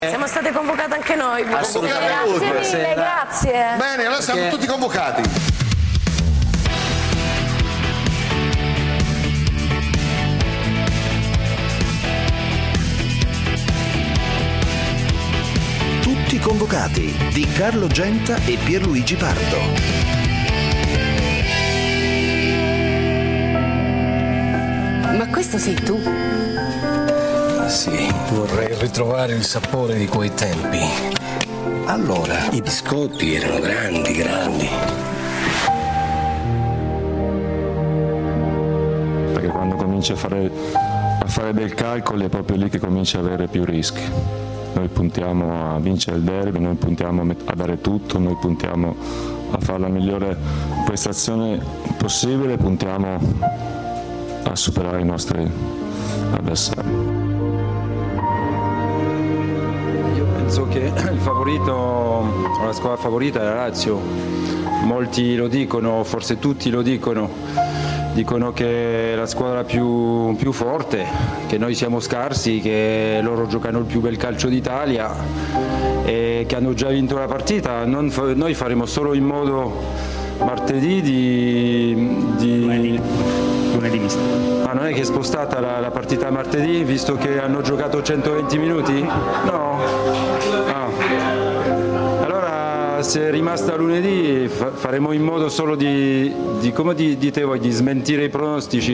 Siamo state convocate anche noi. Assolutamente. Grazie mille, grazie. Bene, allora siamo tutti convocati. Tutti convocati di Carlo Genta e Pierluigi Pardo. Ma questo sei tu? Sì, vorrei ritrovare il sapore di quei tempi. Allora, i biscotti erano grandi. Perché quando cominci a fare dei calcoli è proprio lì che cominci a avere più rischi. Noi puntiamo a vincere il derby, noi puntiamo a dare tutto, noi puntiamo a fare la migliore prestazione possibile, puntiamo a superare i nostri avversari. Penso che il favorito, la squadra favorita è la Lazio. Molti lo dicono, forse tutti lo dicono che è la squadra più forte, che noi siamo scarsi, che loro giocano il più bel calcio d'Italia e che hanno già vinto la partita. Noi faremo solo in modo martedì di lunedì misto. Ma non è che è spostata la partita a martedì, visto che hanno giocato 120 minuti? No. Allora, se è rimasta lunedì, faremo in modo solo come dite voi, di smentire i pronostici,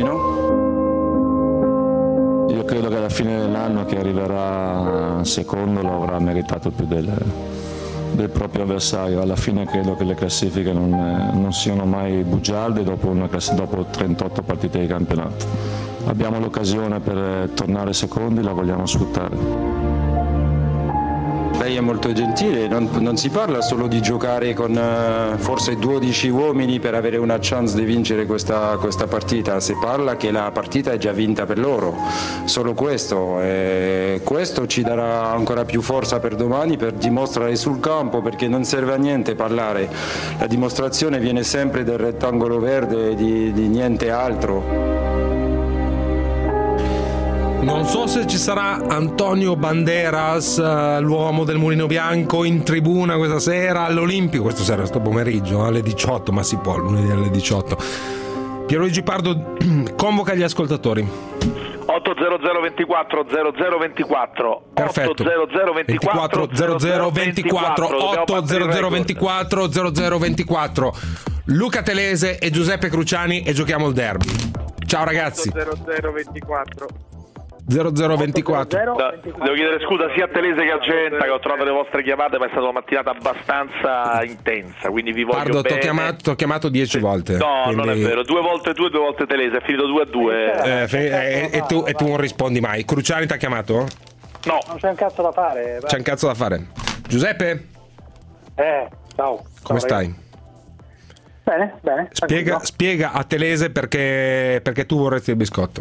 no? Io credo che alla fine dell'anno che arriverà secondo lo avrà meritato più del proprio avversario. Alla fine credo che le classifiche non siano mai bugiarde dopo 38 partite di campionato. Abbiamo l'occasione per tornare secondi, la vogliamo sfruttare. Lei è molto gentile, non si parla solo di giocare con forse 12 uomini per avere una chance di vincere questa partita, si parla che la partita è già vinta per loro, solo questo. E questo ci darà ancora più forza per domani, per dimostrare sul campo, perché non serve a niente parlare, la dimostrazione viene sempre del rettangolo verde, di niente altro. Non so se ci sarà Antonio Banderas, l'uomo del Mulino Bianco, in tribuna questa sera all'Olimpico, questa sera, sto pomeriggio alle 18, ma si può, lunedì alle 18. Pierluigi Pardo convoca gli ascoltatori. 80024 0024. Perfetto. 80024 0024 80024 0024. Luca Telese e Giuseppe Cruciani e giochiamo il derby. Ciao ragazzi. 0024. 0024. Devo chiedere scusa sia a Telese che a Genta, che ho trovato le vostre chiamate, ma è stata una mattinata abbastanza intensa, quindi vi voglio Pardo, bene. t'ho chiamato 10 volte. No, quindi... non è vero, 2 volte tu e 2 volte Telese, è finito 2-2. E tu non rispondi mai. Cruciani ti ha chiamato? No. Non c'è un cazzo da fare. C'è un cazzo da fare. Giuseppe? Ciao. Come stai? Bene. Spiega a Telese perché tu vorresti il biscotto.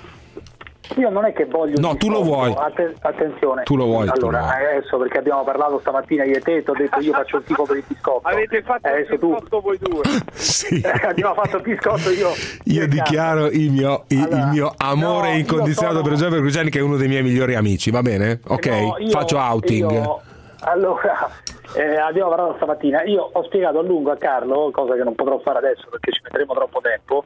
Io non è che voglio. No, tu lo vuoi. Attenzione. Tu lo vuoi. Allora, adesso perché abbiamo parlato stamattina io e te, ti ho detto io faccio il tifo per il biscotto. Avete fatto adesso il biscotto voi due. Sì. Abbiamo fatto il biscotto io dichiaro il mio amore incondizionato per Giuseppe Cruciani, che è uno dei miei migliori amici, va bene? Ok, faccio outing. Allora, abbiamo parlato stamattina, io ho spiegato a lungo a Carlo, cosa che non potrò fare adesso perché ci metteremo troppo tempo,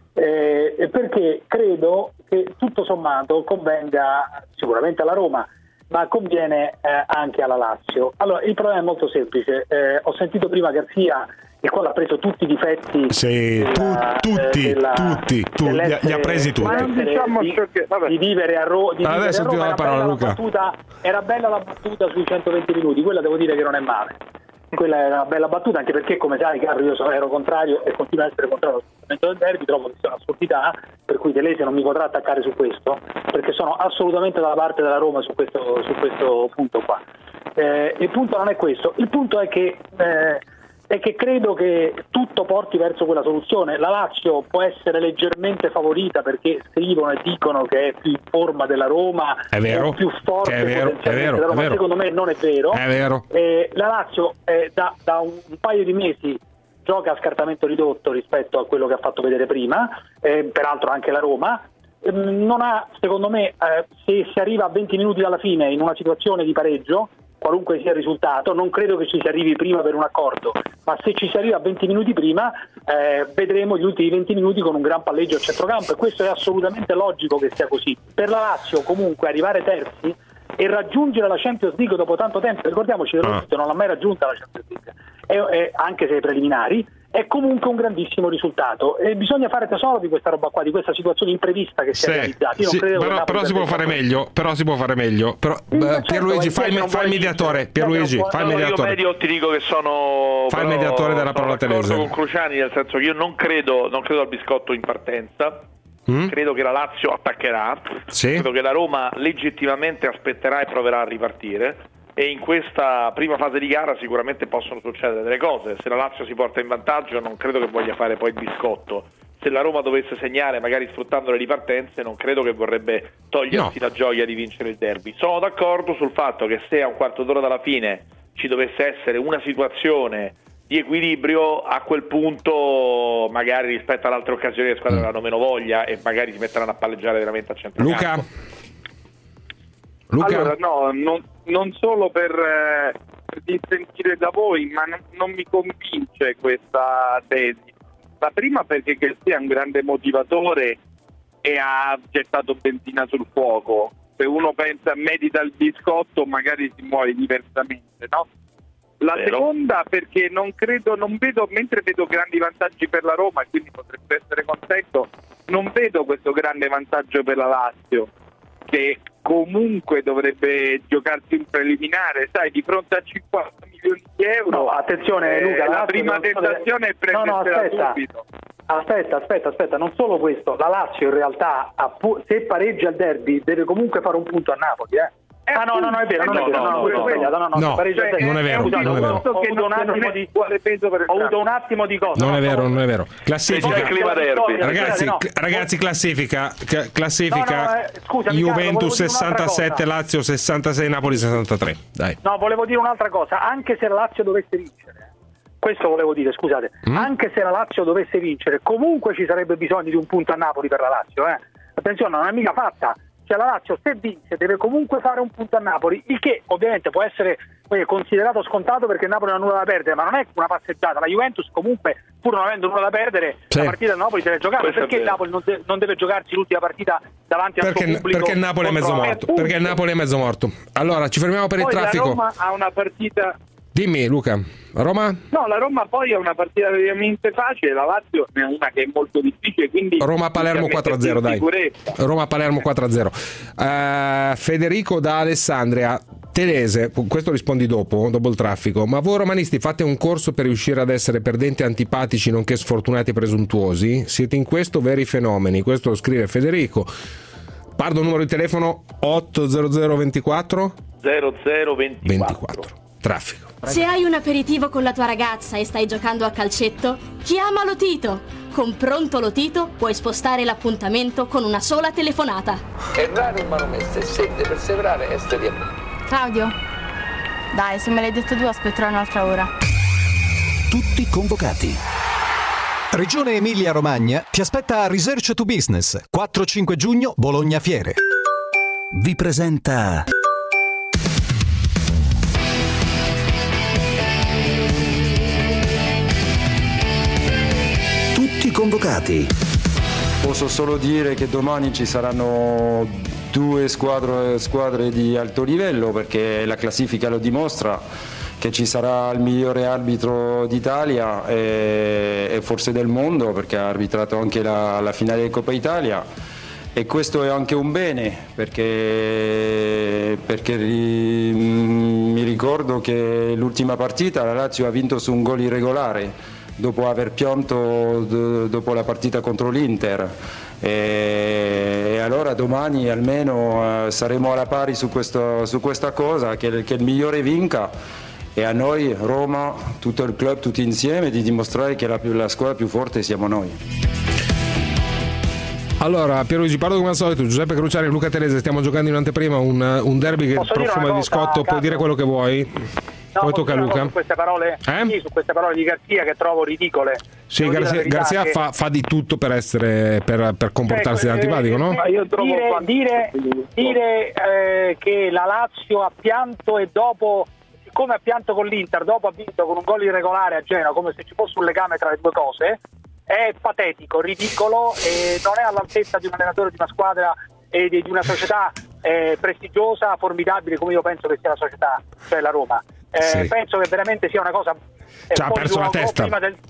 perché credo che tutto sommato convenga sicuramente alla Roma, ma conviene anche alla Lazio. Allora, il problema è molto semplice, ho sentito prima Garzia, il quale ha preso tutti i difetti. Sì, tutti, li ha presi tutti. Ma non diciamo di vivere a Roma. Adesso ti do la parola, Luca. Era bella la battuta sui 120 minuti, quella devo dire che non è male. Quella era una bella battuta, anche perché, come sai, Carlo, io ero contrario e continuo a essere contrario al momento del derby, trovo che sia un'assurdità, per cui Telese non mi potrà attaccare su questo, perché sono assolutamente dalla parte della Roma su questo punto qua. Il punto non è questo, il punto è che credo che tutto porti verso quella soluzione. La Lazio può essere leggermente favorita perché scrivono e dicono che è più in forma della Roma, è vero, è più forte è vero, potenzialmente della Roma. Secondo me non è vero. È vero. La Lazio da un paio di mesi gioca a scartamento ridotto rispetto a quello che ha fatto vedere prima, peraltro anche la Roma. non ha, secondo me, se si arriva a 20 minuti dalla fine in una situazione di pareggio, qualunque sia il risultato, non credo che ci si arrivi prima per un accordo, ma se ci si arriva a 20 minuti prima vedremo gli ultimi 20 minuti con un gran palleggio a centrocampo, e questo è assolutamente logico che sia così. Per la Lazio comunque arrivare terzi e raggiungere la Champions League dopo tanto tempo, ricordiamoci che non l'ha mai raggiunta la Champions League, anche se ai preliminari, è comunque un grandissimo risultato e bisogna fare tesoro di questa roba qua, di questa situazione imprevista che si è realizzata. Io non credo però si può fare meglio, Pierluigi, fai il mediatore. Pierluigi, fai il mediatore. Io medio ti dico che sono il mediatore della parola Telese. Con Cruciani, nel senso che io non credo al biscotto in partenza. Credo che la Lazio attaccherà, credo che la Roma legittimamente aspetterà e proverà a ripartire, e in questa prima fase di gara sicuramente possono succedere delle cose. Se la Lazio si porta in vantaggio non credo che voglia fare poi il biscotto. Se la Roma dovesse segnare magari sfruttando le ripartenze, non credo che vorrebbe togliersi la gioia di vincere il derby. Sono d'accordo sul fatto che se a un quarto d'ora dalla fine ci dovesse essere una situazione di equilibrio, a quel punto magari rispetto alle altre occasioni le squadre avranno meno voglia e magari si metteranno a palleggiare veramente a centrocampo. Luca? Allora non solo per dissentire da voi, ma non mi convince questa tesi. La prima perché Chelsea è un grande motivatore e ha gettato benzina sul fuoco. Se uno pensa medita il biscotto magari si muove diversamente, no? La seconda perché non vedo, mentre vedo grandi vantaggi per la Roma e quindi potrebbe essere contento, non vedo questo grande vantaggio per la Lazio, che comunque dovrebbe giocarsi un preliminare, sai, di fronte a 50 milioni di euro. No, attenzione Luca, la prima tentazione è prendersela subito. Aspetta, non solo questo, la Lazio in realtà se pareggia il derby deve comunque fare un punto a Napoli, non è vero, non è vero. Ho avuto un attimo di cosa. Non è vero. Classifica. Ragazzi, classifica. Scusa, Juventus 67, Lazio 66, Napoli 63. Dai. No, volevo dire un'altra cosa, anche se la Lazio dovesse vincere. Questo volevo dire, scusate. Anche se la Lazio dovesse vincere, comunque ci sarebbe bisogno di un punto a Napoli per la Lazio, Attenzione, non è mica fatta. Cioè la Lazio se vince deve comunque fare un punto a Napoli, il che ovviamente può essere considerato scontato perché il Napoli non ha nulla da perdere, ma non è una passeggiata. La Juventus comunque, pur non avendo nulla da perdere, la partita del Napoli deve giocare. Perché il Napoli non deve giocarsi l'ultima partita davanti al suo pubblico? Perché il Napoli è mezzo morto. Perché il Napoli è mezzo morto. Allora ci fermiamo per il traffico. La Roma ha una partita. Dimmi Luca, Roma? No, la Roma poi è una partita veramente facile, la Lazio è una che è molto difficile, quindi Roma-Palermo 4-0, dai. Roma-Palermo 4-0. Federico da Alessandria. Telese, questo rispondi dopo il traffico, ma voi romanisti fate un corso per riuscire ad essere perdenti antipatici nonché sfortunati e presuntuosi? Siete in questo veri fenomeni, questo lo scrive Federico. Parlo numero di telefono 80024 0024. Traffico. Se hai un aperitivo con la tua ragazza e stai giocando a calcetto, chiama Lotito. Con Pronto Lotito puoi spostare l'appuntamento con una sola telefonata. Errare un malomesse, sette, perseverare e stare. Claudio, dai, se me l'hai detto tu aspetterò un'altra ora. Tutti convocati. Regione Emilia-Romagna ti aspetta a Research to Business, 4-5 giugno, Bologna Fiere. Vi presenta Tutti convocati. Posso solo dire che domani ci saranno due squadre di alto livello, perché la classifica lo dimostra, che ci sarà il migliore arbitro d'Italia e forse del mondo, perché ha arbitrato anche la finale di Coppa Italia, e questo è anche un bene, perché mi ricordo che l'ultima partita la Lazio ha vinto su un gol irregolare dopo aver pianto dopo la partita contro l'Inter, e allora domani almeno saremo alla pari su questa cosa, che il migliore vinca, e a noi Roma, tutto il club, tutti insieme, di dimostrare che la squadra più forte siamo noi. Allora, Pierluigi, parlo come al solito. Giuseppe Cruciani e Luca Telese, stiamo giocando in anteprima un derby che profuma di biscotto. Puoi dire quello che vuoi. No, poi tocca a Luca. Su queste parole, sì, su queste parole di Garzia che trovo ridicole. Sì, Garzia fa di tutto per comportarsi da antipatico, no? Io dire che la Lazio ha pianto e dopo, siccome ha pianto con l'Inter, dopo ha vinto con un gol irregolare a Genova, come se ci fosse un legame tra le due cose, è patetico, ridicolo e non è all'altezza di un allenatore di una squadra e di una società prestigiosa, formidabile come io penso che sia la società, cioè la Roma. Sì. Penso che veramente sia una cosa ha perso la testa.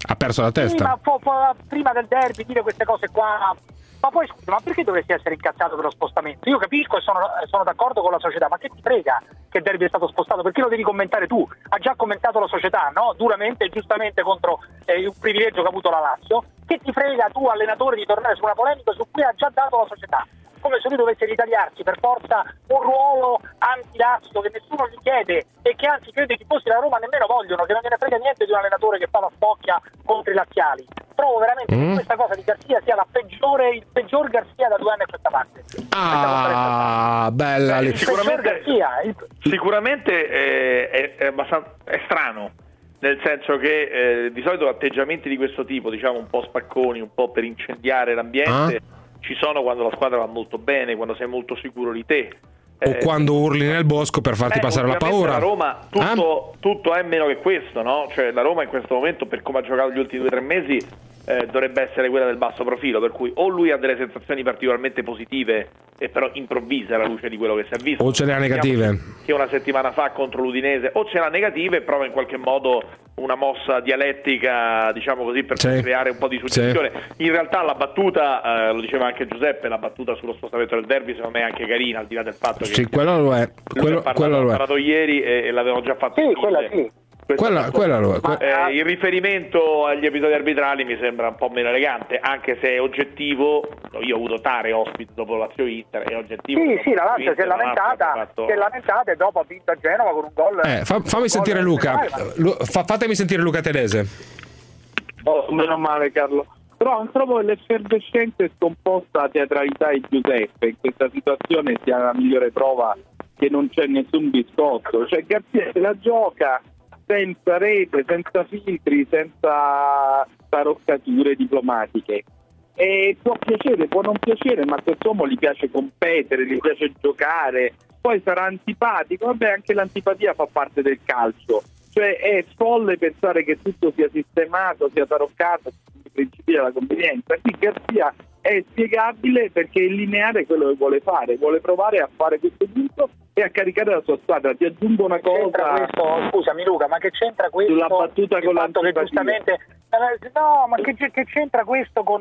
Prima del derby dire queste cose qua, ma poi scusa, ma perché dovresti essere incazzato per lo spostamento? Io capisco e sono d'accordo con la società, ma che ti frega che il derby è stato spostato? Perché lo devi commentare tu? Ha già commentato la società, no? Duramente e giustamente contro un privilegio che ha avuto la Lazio. Che ti frega tu, allenatore, di tornare su una polemica su cui ha già dato la società? Come se lui dovesse ritagliarsi per forza un ruolo anti-Lazio che nessuno gli chiede e che anzi credo i tifosi della Roma nemmeno vogliono, che non gliene frega niente di un allenatore che fa la spocchia contro i laziali. Trovo veramente che questa cosa di Garzia sia il peggior Garzia da 2 anni a questa parte. Bella. Sicuramente è strano, nel senso che di solito atteggiamenti di questo tipo, diciamo un po' spacconi, un po' per incendiare l'ambiente, ci sono quando la squadra va molto bene, quando sei molto sicuro di te. O quando urli nel bosco per farti passare la paura. La Roma tutto è meno che questo, no? Cioè la Roma in questo momento, per come ha giocato gli ultimi 2 o 3 mesi, dovrebbe essere quella del basso profilo, per cui o lui ha delle sensazioni particolarmente positive e però improvvise alla luce di quello che si è visto, o ce le ha negative, che una settimana fa contro l'Udinese, o ce l'ha negative e prova in qualche modo una mossa dialettica, diciamo così, per creare un po' di suggestione. In realtà la battuta, lo diceva anche Giuseppe, la battuta sullo spostamento del derby secondo me è anche carina, al di là del fatto che quello lo è. Quello ha parlato ieri e l'avevano già fatto. Quella lo è. Il riferimento agli episodi arbitrali mi sembra un po' meno elegante, anche se è oggettivo. Io ho avuto Tare ospite dopo Lazio Inter, è oggettivo. Sì, la Lazio si è lamentata e dopo ha vinto a Genova con un gol. Fammi sentire Luca. Fatemi sentire Luca Telese. Meno male, Carlo. Però trovo l'effervescenza e scomposta teatralità di Giuseppe in questa situazione sia la migliore prova che non c'è nessun biscotto. Cioè Garzia se la gioca senza rete, senza filtri, senza taroccature diplomatiche. E può piacere, può non piacere, ma a quest'uomo gli piace competere, gli piace giocare, poi sarà antipatico, vabbè, anche l'antipatia fa parte del calcio. Cioè è folle pensare che tutto sia sistemato, sia taroccato, i principi della convenienza. Qui Garzia è spiegabile perché è lineare quello che vuole fare, vuole provare a fare questo punto e a caricare la sua squadra. Ti aggiungo una cosa. Scusami Luca, ma che c'entra questo sulla battuta con l'antipatia? Che giustamente no, ma che c'entra questo con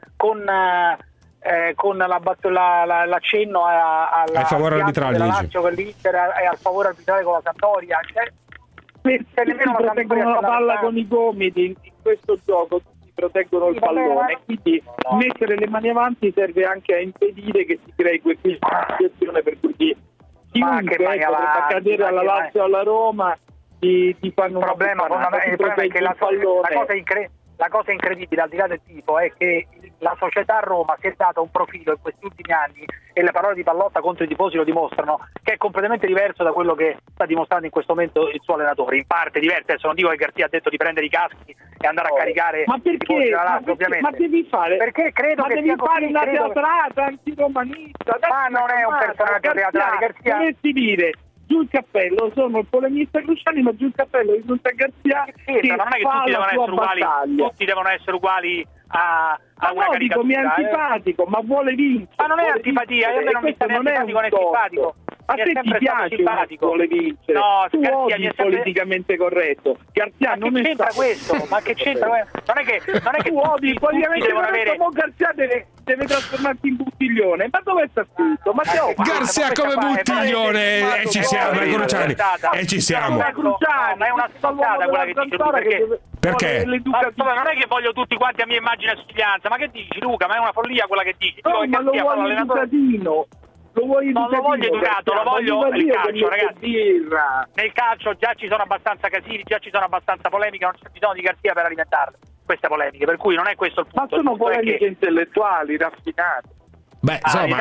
l'accenno al favore arbitrale della Lazio con l'Inter e al favore arbitrale con la Sampdoria? Proteggono la palla con i gomiti in questo gioco, tutti proteggono il pallone, quindi mettere le mani avanti serve anche a impedire che si crei questa situazione per cui chiunque potrebbe accadere alla Lazio o alla Roma ti fanno un problema fondamentale. Il problema è che la cosa incredibile, al di là del tifo, è che la società Roma si è data un profilo in questi ultimi anni, e le parole di Pallotta contro i tifosi lo dimostrano, che è completamente diverso da quello che sta dimostrando in questo momento il suo allenatore. In parte diverso, adesso non dico che Garzia ha detto di prendere i caschi e andare a caricare i tifosi della Lazio, ovviamente. Ma devi fare? Perché credo che devi fare una teatrata antiromanista. Ma non è un personaggio teatrale, Garzia. Dovresti dire: giù il cappello, sono il polemista Cruciani, ma giù il cappello di Giunta Garzia che non è che tutti devono essere uguali a una caricatura. Mi è antipatico, ma vuole vincere. Ma non è antipatia, io non mi sta antipatico né simpatico. A te ti piace vuole vincere? No, tu odi politicamente corretto. Garzia non c'entra questo, ma che c'entra? Non è che tu odi politicamente corretto, ma Garzia deve trasformarsi in buttiglione. Ma dove sta scritto? Ma Garzia come buttiglione, e ci siamo, Cruciani, e ci siamo. Ma è una stronzata quella che dici tu, perché? Non è che voglio tutti quanti a mia immagine e somiglianza, ma che dici Luca? Ma è una follia quella che dici. No, ma lo vuoi educatino. Non lo voglio educato, lo voglio nel calcio, ragazzi. Nel calcio già ci sono abbastanza casini, già ci sono abbastanza polemiche, non c'è bisogno di Garzia per alimentarle queste polemiche, per cui non è questo il punto. Ma sono polemiche intellettuali, raffinate. Beh, insomma,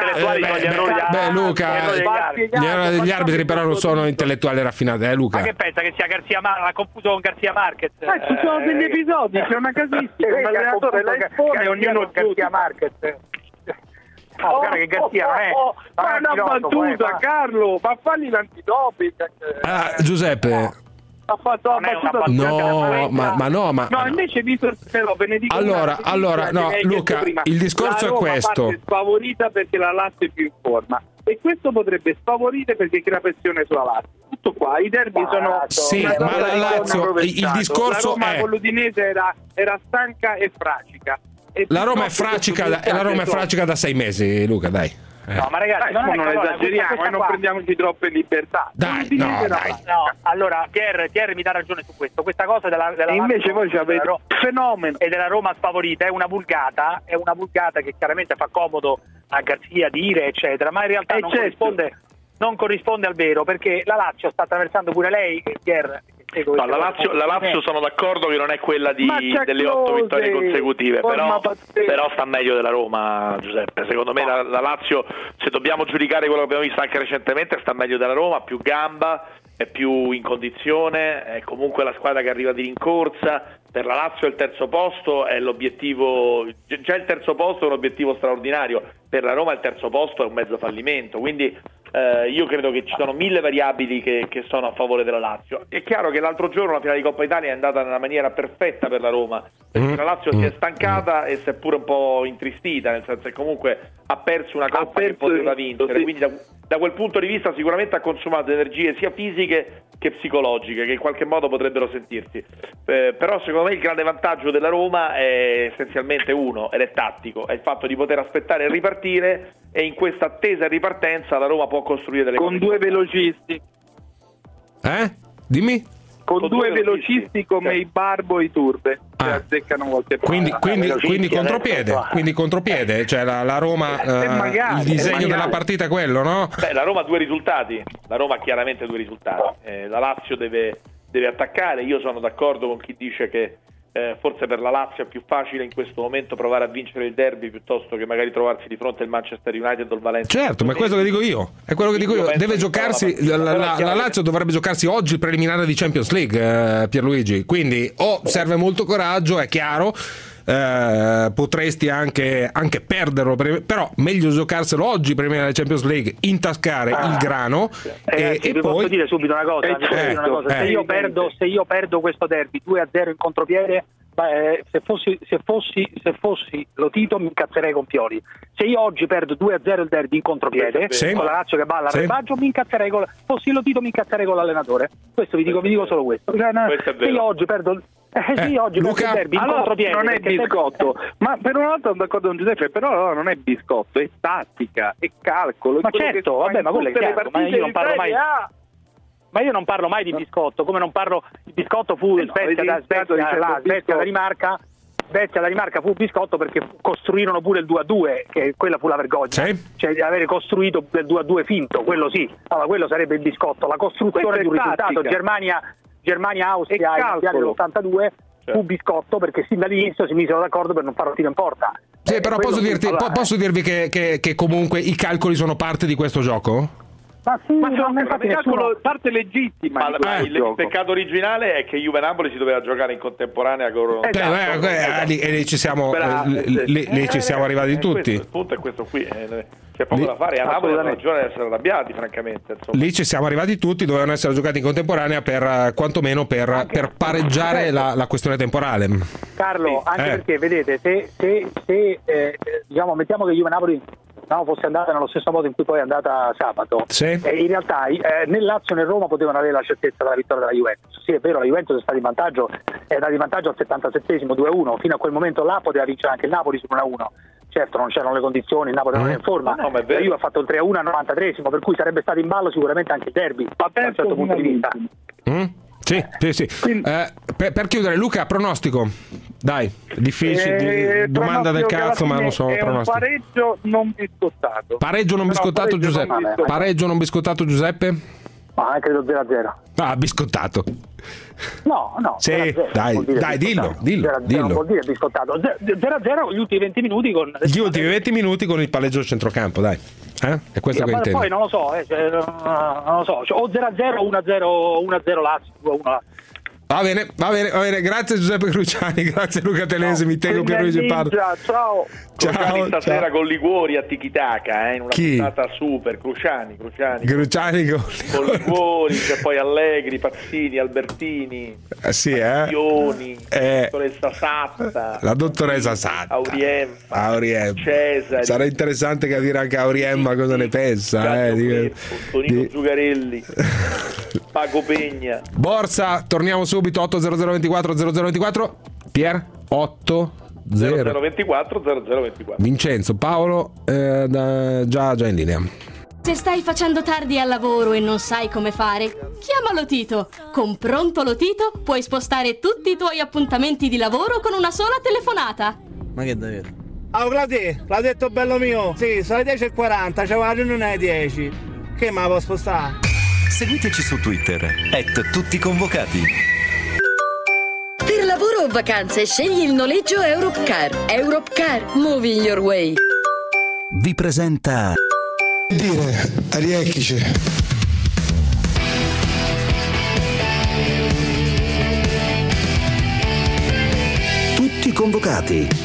Luca, gli errori degli arbitri però non sono intellettuali raffinati, Luca? Ma che pensa che sia Garcia Marquez? L'ha confuso con Garcia Marquez? Ci sono degli episodi, c'è una casistica, un allenatore la espone e ognuno Garcia Marquez. Guarda che Garcia non è. Ma è una battuta, Carlo, ma falli l'antidoping. Giuseppe. Ha fatto la battuta. No, invece visto Benedetto. Allora, no, Luca, il discorso è questo. È sfavorita perché la Lazio è più in forma. E questo potrebbe sfavorire perché crea pressione sulla Lazio. Tutto qua, i derby sono. Sì, ma la Lazio, il discorso la Roma è. con l'Udinese era stanca e fracica. La Roma è fracica da 6 mesi, Luca, dai. No, ma ragazzi, non esageriamo e non prendiamoci troppe libertà. Dai. No, allora Pierre mi dà ragione su questo. Questa cosa della invece voi ci avete un fenomeno e della Roma sfavorita è una vulgata che chiaramente fa comodo a Garzia dire eccetera, ma in realtà non corrisponde al vero, perché la Lazio sta attraversando pure lei, Pierre. No, la Lazio sono d'accordo che non è quella delle 8 vittorie consecutive, però sta meglio della Roma, Giuseppe. Secondo me la Lazio, se dobbiamo giudicare quello che abbiamo visto anche recentemente, sta meglio della Roma, più gamba, è più in condizione, è comunque la squadra che arriva di rincorsa. Per la Lazio il terzo posto è l'obiettivo, già il terzo posto è un obiettivo straordinario, per la Roma il terzo posto è un mezzo fallimento, quindi io credo che ci sono 1000 variabili che sono a favore della Lazio. È chiaro che l'altro giorno la finale di Coppa Italia è andata nella maniera perfetta per la Roma, perché la Lazio si è stancata e si è pure un po' intristita, nel senso che comunque ha perso una Coppa che poteva vincere, quindi da quel punto di vista sicuramente ha consumato energie sia fisiche che psicologiche, che in qualche modo potrebbero sentirsi, però secondo me il grande vantaggio della Roma è essenzialmente uno, ed è tattico, è il fatto di poter aspettare e ripartire, e in questa attesa ripartenza la Roma può costruire delle con due velocisti. Dimmi? Con due velocisti come i Barbo e i Turbe, che azzeccano qualche volta. Quindi contropiede, cioè la Roma, il disegno della partita è quello, no? Beh, la Roma ha due risultati, ha chiaramente due risultati, la Lazio deve attaccare. Io sono d'accordo con chi dice che forse per la Lazio è più facile in questo momento provare a vincere il derby piuttosto che magari trovarsi di fronte al Manchester United o il Valencia. Certo, ma è questo che dico io. Deve giocarsi la Lazio dovrebbe giocarsi oggi il preliminare di Champions League, Pierluigi. Quindi serve molto coraggio, è chiaro. Potresti anche perderlo, però meglio giocarselo oggi prima della Champions League, intascare il grano e poi posso dire subito una cosa, se io perdo questo derby 2-0 in contropiede, se fossi Lotito mi incazzerei con Pioli. Se io oggi perdo 2-0 il derby in contropiede con la Lazio che balla al rebaggio, mi incazzerei fossi Lotito mi incazzerei con l'allenatore. Questo vi dico solo questo. Se io oggi perdo oggi Luca, il derby in contropiede non è biscotto, ma per una volta sono d'accordo con Giuseppe, però non è biscotto, è tattica, è calcolo. Ma certo, ma quello è chiaro, ma io non parlo mai. Ma io non parlo mai di biscotto, come non parlo di biscotto fu Svezia Danimarca. Svezia Danimarca fu biscotto perché costruirono pure il 2-2, che quella fu la vergogna. Cioè di avere costruito il 2-2 finto, quello sì. Allora quello sarebbe il biscotto, la costruzione di un risultato. Germania-Austria nell'82 fu biscotto perché sin dall'inizio si misero d'accordo per non farlo tiro in porta. Sì, però posso dirvi che comunque i calcoli sono parte di questo gioco? Ma sì, parte legittima. Il peccato originale è che Juve-Napoli si doveva giocare in contemporanea con lì ci siamo arrivati tutti. Il punto è questo qui. C'è poco da fare, a Napoli hanno ragione di essere arrabbiati, francamente. Insomma. Lì ci siamo arrivati tutti, dovevano essere giocati in contemporanea per quantomeno per pareggiare la questione temporale. Carlo, anche perché vedete, se mettiamo che Juve-Napoli fosse andata nello stesso modo in cui poi è andata sabato, in realtà né Lazio né Roma potevano avere la certezza della vittoria della Juventus. Sì, è vero, la Juventus è stata in vantaggio al 77esimo 2-1, fino a quel momento là poteva vincere anche il Napoli su 1-1. Certo, non c'erano le condizioni, il Napoli non è in forma, la Juve ha fatto il 3-1 al 93esimo, per cui sarebbe stato in ballo sicuramente anche il derby da un certo punto di vista. Sì. Per chiudere, Luca, pronostico. Dai, difficile, domanda del cazzo, ma non so. È un pareggio non biscottato. Pareggio non biscottato, Giuseppe? Pareggio non biscottato, Giuseppe? Ma credo 0-0. biscottato. No. Sì, dai, dillo. Non vuol dire biscottato. 0-0 gli ultimi 20 minuti con... Gli ultimi 20 minuti con il palleggio del centrocampo, dai. È questo che intendo. Poi non lo so, o 0-0, 1-0 Lazio, 2-1 Lazio. Va bene, grazie Giuseppe Cruciani, grazie Luca Telese, mi tengo Pierluigi Pardo. Ciao. Cruciani stasera con Liguori a Tiki-Taka, in una puntata super. Cruciani con Liguori, c'è poi Allegri, Pazzini, Albertini, Ioni, dottoressa Satta, la dottoressa Satta, Auriemma. Cesari. Sarà interessante capire anche Auriemma cosa ne pensa. Tonino Zugarelli, Paco Pegna. Borsa, torniamo subito. 80024 Pier 0024. Vincenzo, Paolo, già in linea. Se stai facendo tardi al lavoro e non sai come fare, chiamalo Tito. Con Pronto Lo Tito puoi spostare tutti i tuoi appuntamenti di lavoro con una sola telefonata. Ma che davvero? Claudio, l'ha detto bello mio. Sì, sono le 10:40, c'è una riunione alle 10. Che me la può spostare? Seguiteci su Twitter @tutticonvocati. Per lavoro o vacanze scegli il noleggio Europcar. Europcar, moving your way. Vi presenta Ariecchice. Tutti convocati.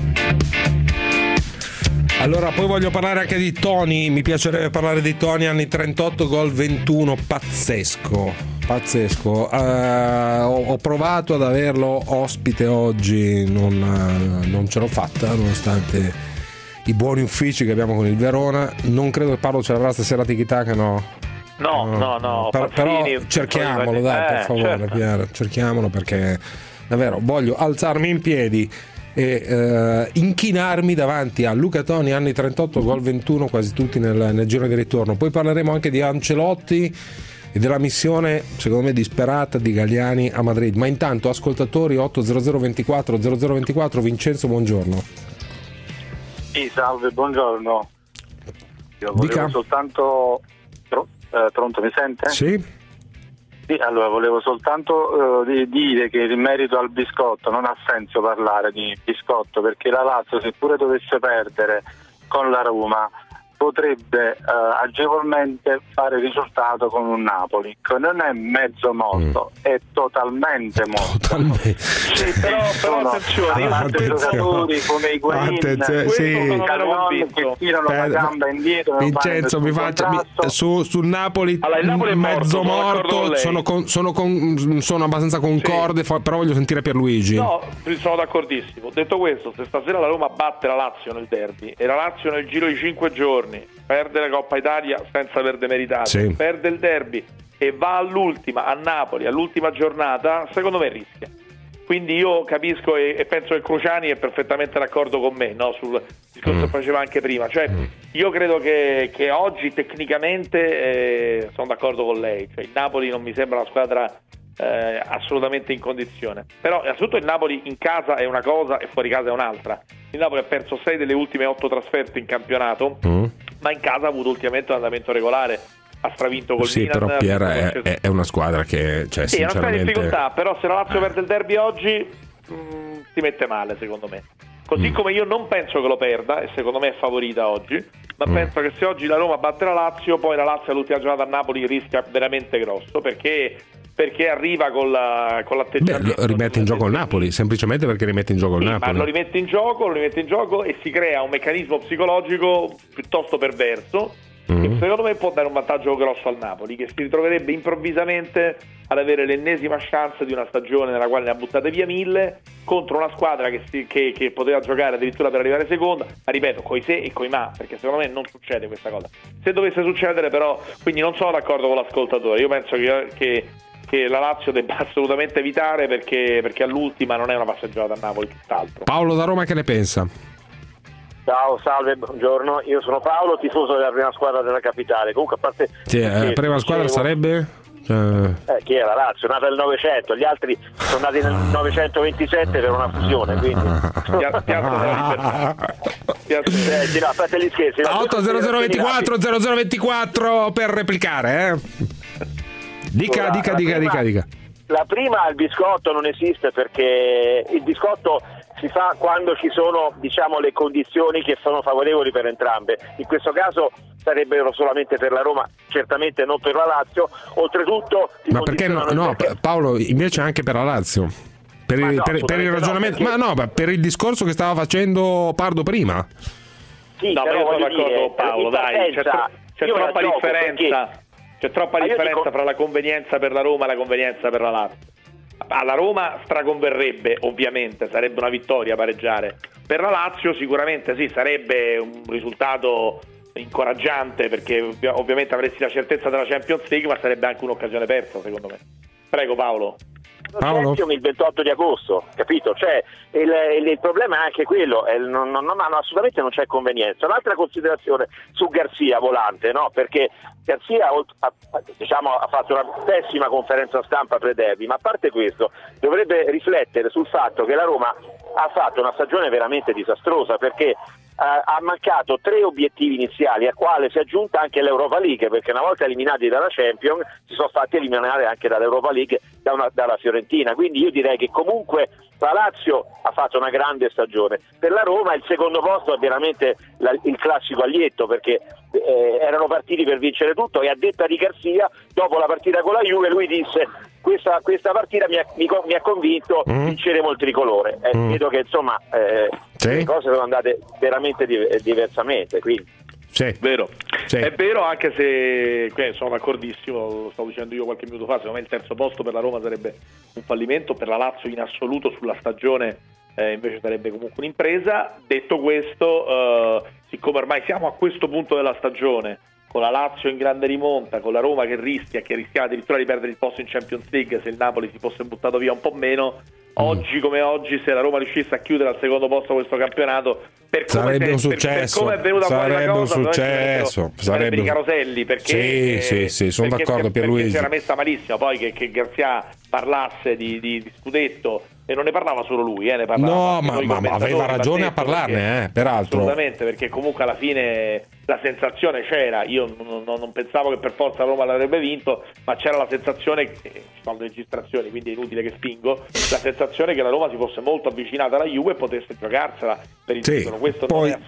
Allora, poi voglio parlare anche di Toni, mi piacerebbe parlare di Toni, anni 38, gol 21, pazzesco. Ho provato ad averlo ospite oggi, non ce l'ho fatta, nonostante i buoni uffici che abbiamo con il Verona. Non credo che Paolo ce l'avrà stasera a Tiki-Taka, no? No. Però cerchiamolo, dai, per favore, certo. Piero, cerchiamolo, perché davvero voglio alzarmi in piedi e inchinarmi davanti a Luca Toni, anni 38, gol 21, quasi tutti nel giro di ritorno. Poi parleremo anche di Ancelotti e della missione, secondo me, disperata di Galliani a Madrid. Ma intanto, ascoltatori, 80024 Vincenzo, buongiorno. Sì, salve, buongiorno. Io volevo soltanto... Pronto, mi sente? Sì. Sì, allora volevo soltanto dire che in merito al biscotto non ha senso parlare di biscotto, perché la Lazio, seppure dovesse perdere con la Roma, potrebbe agevolmente fare risultato con un Napoli che non è mezzo morto, è totalmente morto. Sì, però attenzione, altri giocatori come i Guain, che tirano la gamba indietro. Vincenzo, mi faccia sul Napoli, allora, il Napoli è mezzo morto, sono abbastanza concorde, però voglio sentire Pierluigi. No, sono d'accordissimo. Detto questo, se stasera la Roma batte la Lazio nel derby e la Lazio nel giro di 5 giorni perde la Coppa Italia senza aver demeritato, perde il derby e va all'ultima a Napoli, all'ultima giornata, secondo me rischia. Quindi io capisco e penso che Cruciani è perfettamente d'accordo con me, no? Sul discorso che faceva anche prima. Cioè, io credo che oggi tecnicamente sono d'accordo con lei. Cioè, il Napoli non mi sembra una squadra assolutamente in condizione. Però innanzitutto il Napoli in casa è una cosa e fuori casa è un'altra. Il Napoli ha perso 6 delle ultime 8 trasferte in campionato, ma in casa ha avuto ultimamente un andamento regolare. Ha stravinto col Milan. Però Piera è una squadra che, cioè, sì, sinceramente... è una squadra di difficoltà, però se la Lazio perde il derby oggi si mette male, secondo me. Così come io non penso che lo perda, e secondo me è favorita oggi, ma penso che se oggi la Roma batte la Lazio, poi la Lazio all'ultima giornata a Napoli rischia veramente grosso, perché arriva con l'atteggiamento. Lo rimette in gioco il Napoli, semplicemente perché rimette in gioco il Napoli. Ma lo rimette in gioco e si crea un meccanismo psicologico piuttosto perverso, che secondo me può dare un vantaggio grosso al Napoli, che si ritroverebbe improvvisamente ad avere l'ennesima chance di una stagione nella quale ne ha buttate via 1000 contro una squadra che poteva giocare addirittura per arrivare seconda, ma ripeto, coi se e coi ma, perché secondo me non succede questa cosa. Se dovesse succedere però, quindi non sono d'accordo con l'ascoltatore, io penso che la Lazio debba assolutamente evitare, perché all'ultima non è una passeggiata a Napoli, tutt'altro. Paolo da Roma che ne pensa? Ciao, salve, buongiorno, io sono Paolo, tifoso della prima squadra della capitale. Comunque, a parte la prima squadra sarebbe? Chi è la Lazio? Nata nel 900, gli altri sono nati nel 927 per una fusione, quindi fate gli scherzi. 80024 per replicare, Dica. La prima, il biscotto non esiste, perché il biscotto si fa quando ci sono, diciamo, le condizioni che sono favorevoli per entrambe. In questo caso sarebbero solamente per la Roma, certamente non per la Lazio. Oltretutto, ma perché no, Paolo, invece anche per la Lazio? Per il ragionamento, per il discorso che stava facendo Pardo prima. Sì, no, ma io sono d'accordo, Paolo, dai, c'è troppa differenza. C'è troppa differenza fra la convenienza per la Roma e la convenienza per la Lazio. Alla Roma straconverrebbe, ovviamente, sarebbe una vittoria pareggiare. Per la Lazio sicuramente sì, sarebbe un risultato incoraggiante, perché ovviamente avresti la certezza della Champions League, ma sarebbe anche un'occasione persa, secondo me. Prego Paolo. Il 28 di agosto, capito? Cioè, il problema è anche quello, assolutamente non c'è convenienza. Un'altra considerazione su Garzia, volante, no? Perché Garzia ha fatto una pessima conferenza stampa pre-derby, ma a parte questo dovrebbe riflettere sul fatto che la Roma ha fatto una stagione veramente disastrosa, perché ha mancato 3 obiettivi iniziali, a quale si è aggiunta anche l'Europa League, perché una volta eliminati dalla Champions si sono fatti eliminare anche dall'Europa League dalla Fiorentina. Quindi io direi che comunque la Lazio ha fatto una grande stagione. Per la Roma il secondo posto è veramente il classico aglietto, perché erano partiti per vincere tutto, e a detta di Garzia, dopo la partita con la Juve, lui disse: questa partita mi ha convinto, vinceremo il tricolore. Credo che insomma le cose sono andate veramente diversamente, quindi. Sì. Vero. Sì. È vero, anche se sono d'accordissimo, lo stavo dicendo io qualche minuto fa, secondo me il terzo posto per la Roma sarebbe un fallimento, per la Lazio in assoluto sulla stagione invece sarebbe comunque un'impresa. Detto questo, siccome ormai siamo a questo punto della stagione, con la Lazio in grande rimonta, con la Roma che rischiava addirittura di perdere il posto in Champions League se il Napoli si fosse buttato via un po' meno, oggi come oggi, se la Roma riuscisse a chiudere al secondo posto questo campionato, sarebbe un successo, per come è venuta fuori la cosa, sarebbe i caroselli, perché sì, sono d'accordo, Pierluigi, si era messa malissimo. Poi che Garzia parlasse di scudetto, e non ne parlava solo lui, ne parlava, ma aveva ragione a parlarne, peraltro. Assolutamente, perché comunque alla fine la sensazione c'era, io non pensavo che per forza Roma l'avrebbe vinto, ma c'era la sensazione, ci sono le registrazioni quindi è inutile che spingo, la sensazione che la Roma si fosse molto avvicinata alla Juve e potesse giocarsela per il titolo. Questo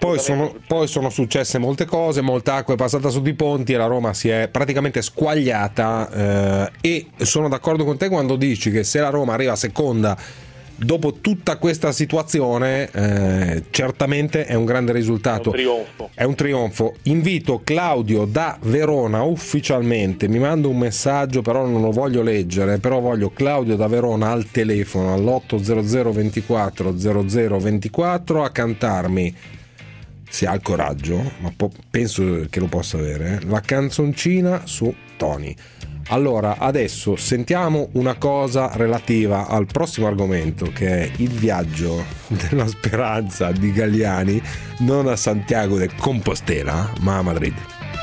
poi sono successe molte cose, molta acqua è passata su di ponti e la Roma si è praticamente squagliata, e sono d'accordo con te quando dici che se la Roma arriva seconda dopo tutta questa situazione, certamente è un grande risultato, è un trionfo. Invito Claudio da Verona ufficialmente, mi manda un messaggio, però non lo voglio leggere, però voglio Claudio da Verona al telefono all'800 24 0024 a cantarmi, se ha il coraggio, ma penso che lo possa avere, la canzoncina su Tony. Allora, adesso sentiamo una cosa relativa al prossimo argomento, che è il viaggio della speranza di Galliani, non a Santiago de Compostela, ma a Madrid.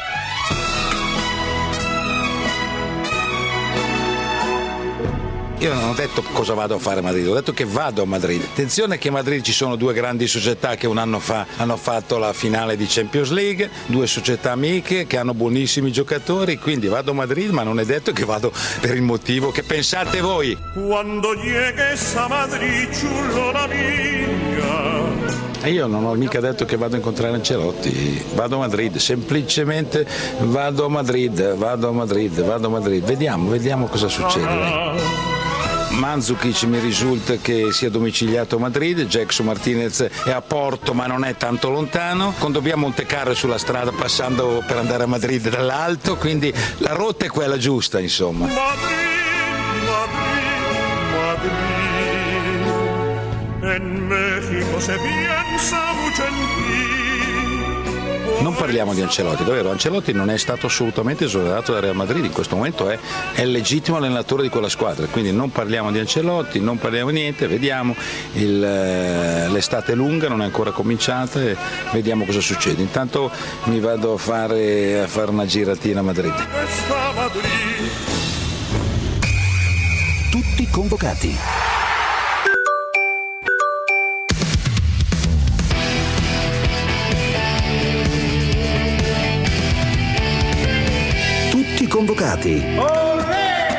Io non ho detto cosa vado a fare a Madrid, ho detto che vado a Madrid. Attenzione che a Madrid ci sono 2 grandi società che un anno fa hanno fatto la finale di Champions League, 2 società amiche che hanno buonissimi giocatori, quindi vado a Madrid, ma non è detto che vado per il motivo che pensate voi. Quando llegues a Madrid, chullona mia. Io non ho mica detto che vado a incontrare Ancelotti, vado a Madrid, semplicemente vado a Madrid. Vediamo cosa succede. Mandzukic mi risulta che sia domiciliato a Madrid, Jackson Martinez è a Porto ma non è tanto lontano, dobbiamo Montecarlo sulla strada passando per andare a Madrid dall'alto, quindi la rotta è quella giusta, insomma. Madrid. En México se piensa mucho en ti. Non parliamo di Ancelotti, davvero, Ancelotti non è stato assolutamente esonerato da Real Madrid, in questo momento è il legittimo allenatore di quella squadra, quindi non parliamo di Ancelotti, non parliamo di niente, vediamo, l'estate è lunga, non è ancora cominciata e vediamo cosa succede. Intanto mi vado a fare una giratina a Madrid. Tutti convocati. Convocati.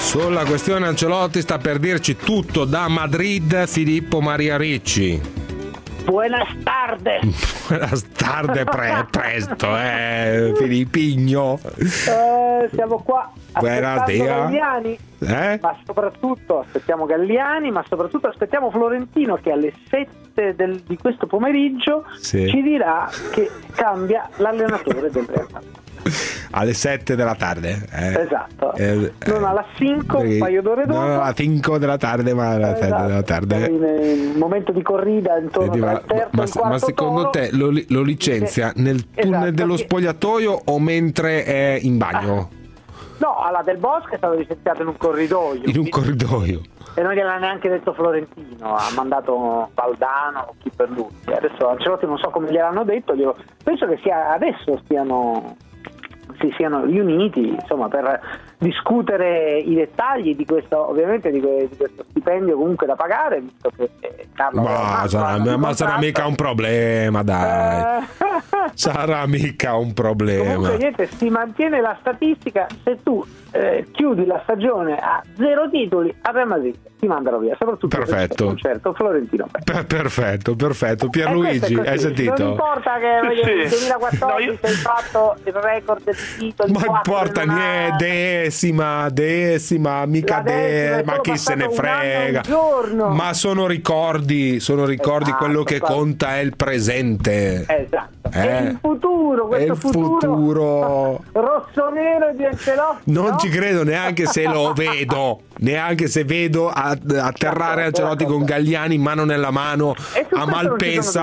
Sulla questione Ancelotti sta per dirci tutto da Madrid Filippo Maria Ricci. Buenas tardes. Buenas tardes, presto, Filippigno. Siamo qua aspettando Galliani, ma soprattutto aspettiamo Galliani, ma soprattutto aspettiamo Florentino che alle 7 di questo pomeriggio ci dirà che cambia l'allenatore del Real Madrid. Alle 7 della tarde. Esatto. Non alla 5, un paio d'ore dopo. Non alla 5 della tarde, ma alla 7 della tarde. In momento di corrida intorno al terzo e il quarto ma secondo te lo licenzia nel tunnel dello spogliatoio o mentre è in bagno? No, alla Del Bosque è stato licenziato in un corridoio. In un corridoio. E non gliel'ha neanche detto Florentino, ha mandato Valdano o chi per lui. Adesso Ancelotti non so come gliel'hanno detto, penso che adesso si siano riuniti, insomma, per discutere i dettagli di questo, ovviamente di questo stipendio comunque da pagare, visto che Carlo sarà mica un problema, dai. Sarà mica un problema. Comunque niente, si mantiene la statistica, se tu chiudi la stagione a 0 titoli a Real Madrid ti mandano via, soprattutto perfetto. Certo, Florentino. Perfetto. Pierluigi, hai sentito? Non importa che nel 2014 hai fatto il record di titoli. Ma importa niente, decima, mica ma chi se ne frega. Ma sono ricordi, esatto, quello che conta è il presente. Esatto. E il futuro, questo futuro rosso-nero di Ancelotti. Non ci credo neanche se lo vedo. Neanche se vedo atterrare Ancelotti con Galliani mano nella mano a Malpensa,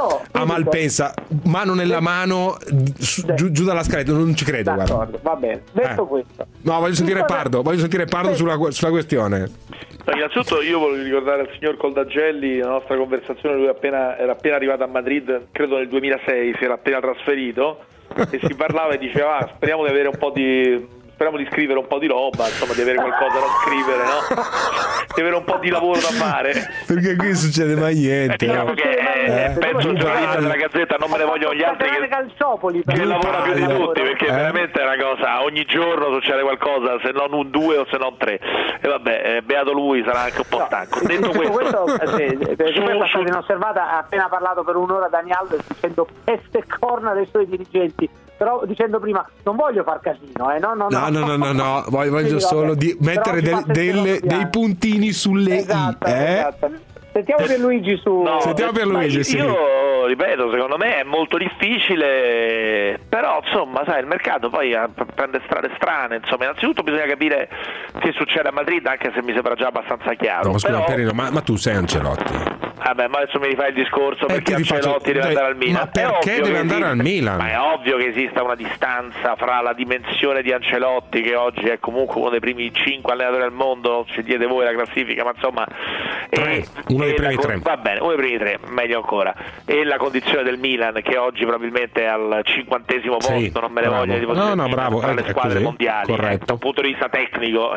mano nella mano giù dalla scaletta, non ci credo. D'accordo, va bene. Detto questo, no, voglio sentire Pardo sulla questione. No, innanzitutto io voglio ricordare al signor Coldagelli la nostra conversazione. Lui era appena arrivato a Madrid, credo nel 2006, si era appena trasferito e si parlava e diceva speriamo di scrivere un po' di roba, insomma, di avere qualcosa da scrivere, no? Di avere un po' di lavoro da fare. Perché qui succede mai niente. Diciamo che penso il giornalista della Gazzetta non me ne vogliono gli altri che lavora più di tutti, perché veramente è una cosa, ogni giorno succede qualcosa, se non un 2 o se non 3. E vabbè, beato lui, sarà anche un po' stanco. Detto questo, perché poi è stata inosservata, ha appena parlato per un'ora Dani Alves dicendo peste e corna dei suoi dirigenti. Però dicendo prima non voglio far casino, no, voglio solo mettere dei puntini sulle esatto. Sentiamo Pierluigi io ripeto, secondo me è molto difficile, però insomma sai, il mercato poi prende strade strane, insomma. Innanzitutto bisogna capire che succede a Madrid, anche se mi sembra già abbastanza chiaro. Scusa, Pierino, ma tu sei Ancelotti? Vabbè, ma adesso mi rifai il discorso perché Ancelotti deve andare al Milan. Ma perché deve andare al Milan? Ma è ovvio che esista una distanza fra la dimensione di Ancelotti, che oggi è comunque uno dei primi 5 allenatori al mondo, scegliete voi la classifica, ma insomma uno dei primi 3. Va bene, uno dei primi 3, meglio ancora. E la condizione del Milan, che oggi probabilmente è al 50° posto, non me ne voglio di bravo, tra le squadre mondiali, corretto. Da un punto di vista tecnico,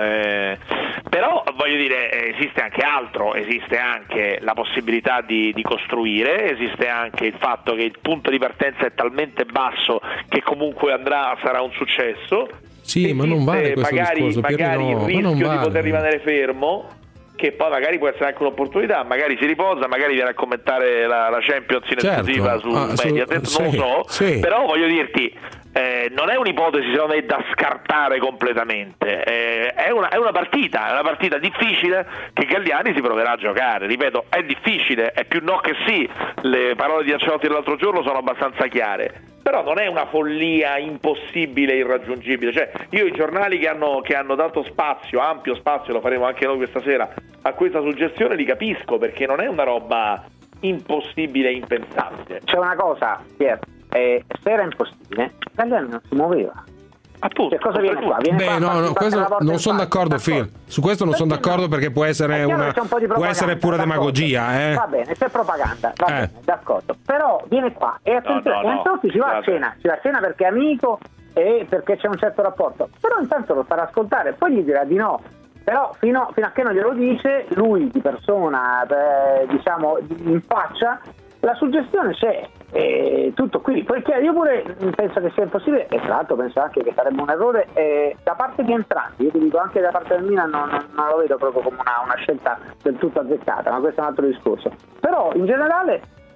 però voglio dire, esiste anche altro, esiste anche la possibilità di costruire, esiste anche il fatto che il punto di partenza è talmente basso che comunque sarà un successo. Sì, ma non vale questo discorso, magari il rischio di poter rimanere fermo, che poi magari può essere anche un'opportunità, magari si riposa, magari viene a commentare la Champions in esclusiva su Mediaset, non lo so, però voglio dirti, non è un'ipotesi secondo me da scartare completamente, è una partita difficile che Galliani si proverà a giocare. Ripeto, è difficile, è più no che sì, le parole di Ancelotti dell'altro giorno sono abbastanza chiare, però non è una follia impossibile, irraggiungibile. Cioè, io i giornali che hanno dato ampio spazio, lo faremo anche noi questa sera, a questa suggestione li capisco, perché non è una roba impossibile e impensabile. C'è una cosa, Pier, se era impossibile, Galliani non si muoveva. Appunto, cosa viene qua? Questo non sono d'accordo, Phil. Su questo non sono d'accordo, perché può essere pura demagogia. Va bene, c'è propaganda, va bene, d'accordo. Però viene qua e attenzione, Ancelotti si va a cena perché è amico e perché c'è un certo rapporto. Però intanto lo farà ascoltare, poi gli dirà di no. Però fino a che non glielo dice, lui di persona, diciamo in faccia, la suggestione c'è, tutto qui, perché io pure penso che sia impossibile, e tra l'altro penso anche che sarebbe un errore da parte di entrambi. Io ti dico, anche da parte del Milan non lo vedo proprio come una scelta del tutto azzeccata, ma questo è un altro discorso. Però in generale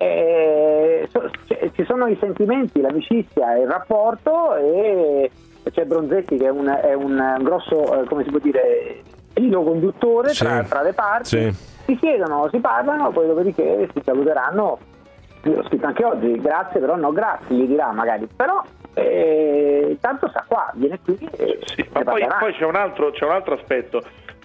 ci sono i sentimenti, l'amicizia e il rapporto, e c'è Bronzetti che è un grosso, come si può dire, filo conduttore tra le parti. Si chiedono, si parlano, poi dopodiché si saluteranno. Io ho scritto anche oggi, grazie, però no grazie, gli dirà magari, però tanto sta qua, viene qui ma poi c'è un altro aspetto,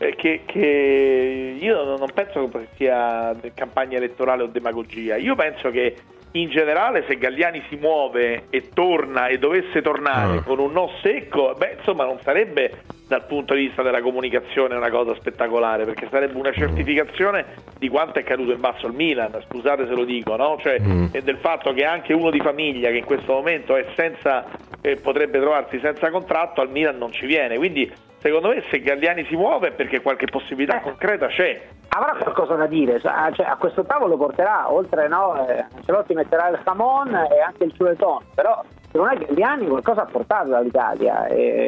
che io non penso che sia campagna elettorale o demagogia. Io penso che in generale, se Galliani si muove e torna e dovesse tornare con un no secco, insomma non sarebbe, dal punto di vista della comunicazione, una cosa spettacolare, perché sarebbe una certificazione di quanto è caduto in basso il Milan, scusate se lo dico, no? E del fatto che anche uno di famiglia che in questo momento è senza, potrebbe trovarsi senza contratto, al Milan non ci viene. Quindi secondo me, se Galliani si muove è perché qualche possibilità concreta c'è. Avrà qualcosa da dire, cioè, a questo tavolo porterà, oltre Ancelotti metterà il Samon e anche il Chuleton, però secondo me Galliani qualcosa ha portato dall'Italia,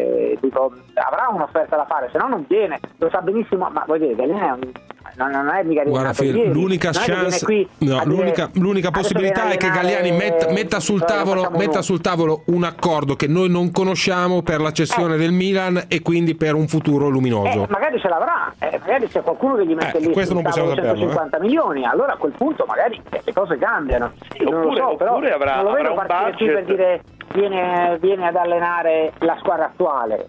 avrà un'offerta da fare, se no non viene, lo sa benissimo, ma vuoi dire, Galliani non è mica guarda, l'unica chance, l'unica possibilità è che Galliani metta sul tavolo un accordo che noi non conosciamo per la cessione del Milan e quindi per un futuro luminoso. Magari ce l'avrà, magari c'è qualcuno che gli mette lì questo non possiamo 150 milioni, allora a quel punto magari le cose cambiano. Non lo so, però avrà non lo vedo un partire budget per dire viene ad allenare la squadra attuale.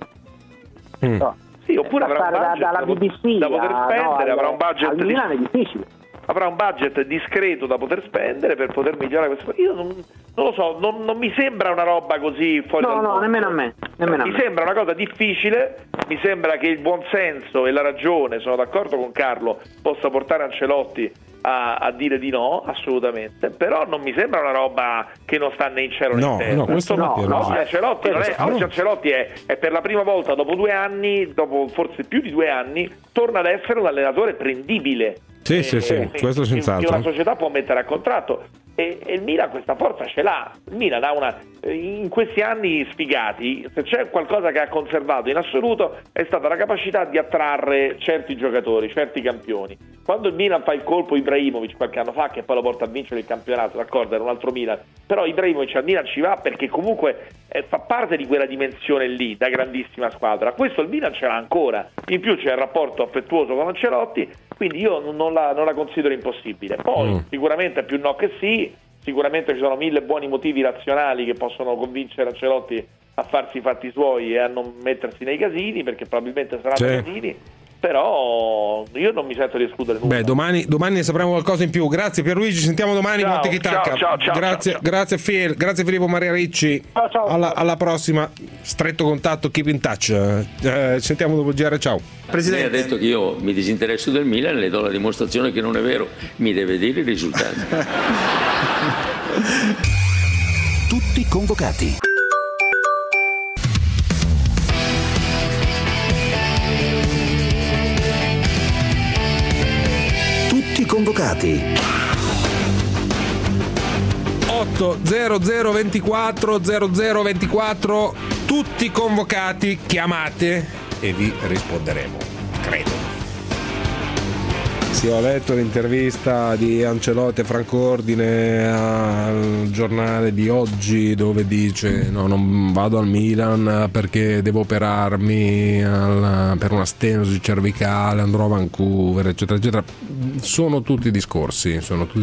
No. Sì, oppure avrà un budget dalla BBC da poter spendere, avrà un budget al Milan è difficile. Avrà un budget discreto da poter spendere per poter migliorare questo. Io non lo so, non mi sembra una roba così fuori dal mondo. Nemmeno a me. Sembra una cosa difficile, mi sembra che il buonsenso e la ragione, sono d'accordo con Carlo, possa portare Ancelotti a dire di no, assolutamente, però non mi sembra una roba che non sta né in cielo né in terra. Ancelotti oggi Ancelotti è per la prima volta dopo 2 anni, dopo forse più di 2 anni, torna ad essere un allenatore prendibile. Sì, questo senz'altro. Che una società può mettere a contratto, e il Milan questa forza ce l'ha. Il Milan ha in questi anni sfigati, se c'è qualcosa che ha conservato in assoluto è stata la capacità di attrarre certi giocatori, certi campioni. Quando il Milan fa il colpo Ibrahimovic qualche anno fa, che poi lo porta a vincere il campionato, d'accordo, era un altro Milan, però Ibrahimovic al Milan ci va perché comunque fa parte di quella dimensione lì, da grandissima squadra. Questo il Milan ce l'ha ancora, in più c'è il rapporto affettuoso con Ancelotti, quindi io non la considero impossibile. Poi sicuramente più no che sì, sicuramente ci sono 1000 buoni motivi razionali che possono convincere Ancelotti a farsi i fatti suoi e a non mettersi nei casini, perché probabilmente saranno casini, però io non mi sento di escludere nulla. Domani ne sapremo qualcosa in più. Grazie Pierluigi, ci sentiamo domani con Tiki-Taka. Grazie Phil, grazie Filippo Maria Ricci. Ciao. Alla prossima, stretto contatto, keep in touch. Sentiamo dopo il GR, ciao. Presidente ha detto che io mi disinteresso del Milan, le do la dimostrazione che non è vero, mi deve dire i risultati. Tutti convocati. Convocati 80024 tutti convocati, chiamate e vi risponderemo, credo. Sì, ho letto l'intervista di Ancelotti e Francordine al giornale di oggi, dove dice no, non vado al Milan perché devo operarmi per una stenosi cervicale, andrò a Vancouver, eccetera eccetera. Sono tutti discorsi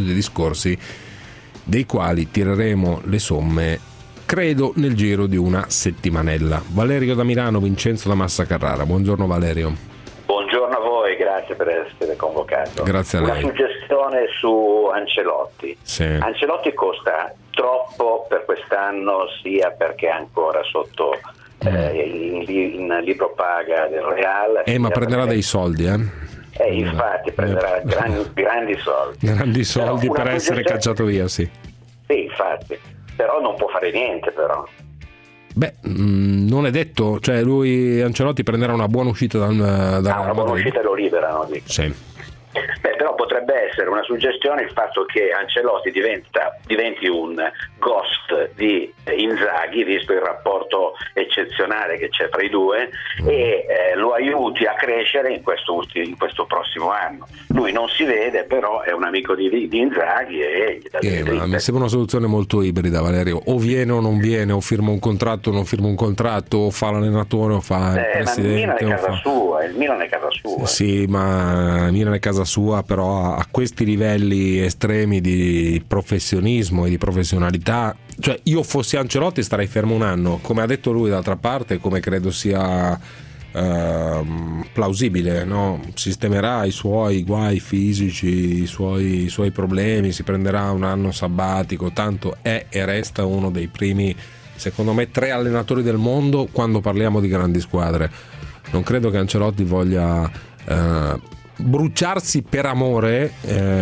dei quali tireremo le somme, credo, nel giro di una settimanella. Valerio da Milano, Vincenzo da Massa Carrara. Buongiorno Valerio. Buongiorno a voi, grazie per essere convocato. Grazie a lei. Una suggestione su Ancelotti. Sì. Ancelotti costa troppo per quest'anno, sia perché è ancora sotto in libro paga del Real. Ma prenderà dei soldi, infatti prenderà grandi soldi. Grandi soldi per essere cacciato via, sì. Sì, infatti. Però non può fare niente, però. Non è detto, cioè lui, Ancelotti, prenderà una buona uscita una buona uscita e lo liberano, dico. Sì. Però potrebbe essere una suggestione il fatto che Ancelotti diventi un ghost di Inzaghi, visto il rapporto eccezionale che c'è tra i due, e lo aiuti a crescere in questo prossimo anno. Lui non si vede, però è un amico di Inzaghi e gli dà delle dritte. Mi sembra una soluzione molto ibrida, Valerio, o viene o non viene, o firma un contratto o non firma un contratto, o fa l'allenatore o fa il presidente. Ma il Milan è casa sua. Sì, ma il Milan è casa sua, però a questi livelli estremi di professionismo e di professionalità, cioè io fossi Ancelotti starei fermo un anno, come ha detto lui d'altra parte, come credo sia plausibile, no? Sistemerà i suoi guai fisici, i suoi problemi, si prenderà un anno sabbatico, tanto è e resta uno dei primi, secondo me, 3 allenatori del mondo quando parliamo di grandi squadre. Non credo che Ancelotti voglia bruciarsi per amore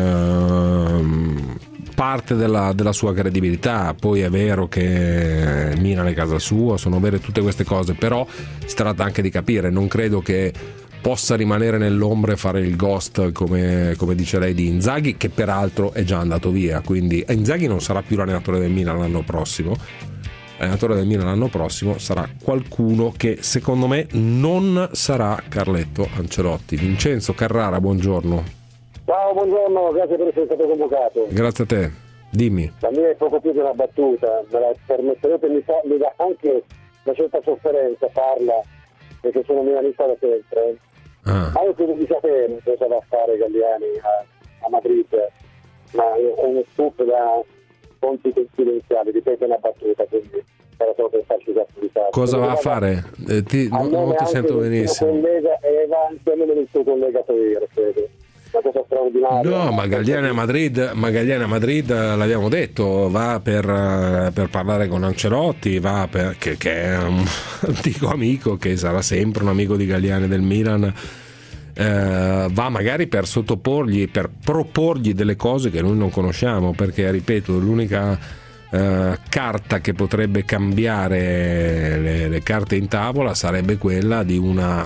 parte della sua credibilità. Poi è vero che Milan è casa sua, sono vere tutte queste cose, però si tratta anche di capire. Non credo che possa rimanere nell'ombra e fare il ghost, come dice lei, di Inzaghi, che peraltro è già andato via, quindi Inzaghi non sarà più l'allenatore del Milan l'anno prossimo. L'allenatore del Milan l'anno prossimo sarà qualcuno che secondo me non sarà Carletto Ancelotti. Vincenzo Carrara, buongiorno. Ciao, buongiorno, grazie per essere stato convocato. Grazie a te, dimmi. La mia è poco più di una battuta, me la permetterete, mi dà anche una certa sofferenza farla, perché sono milanista da sempre. Ma io credo di sapere cosa va a fare Galliani a Madrid, ma è uno scoop da fonti confidenziali, ripeto, una battuta, quindi era solo per farci capire. Cosa va a fare? Non ti sento benissimo. Collega Eva, insieme del suo collega Toiro, credo. Una cosa straordinaria. No, ma Galliani a Madrid l'abbiamo detto, va per parlare con Ancelotti, che è un antico amico, che sarà sempre un amico di Galliani del Milan. Va magari per sottoporgli, per proporgli delle cose che noi non conosciamo, perché ripeto, l'unica carta che potrebbe cambiare le carte in tavola sarebbe quella di un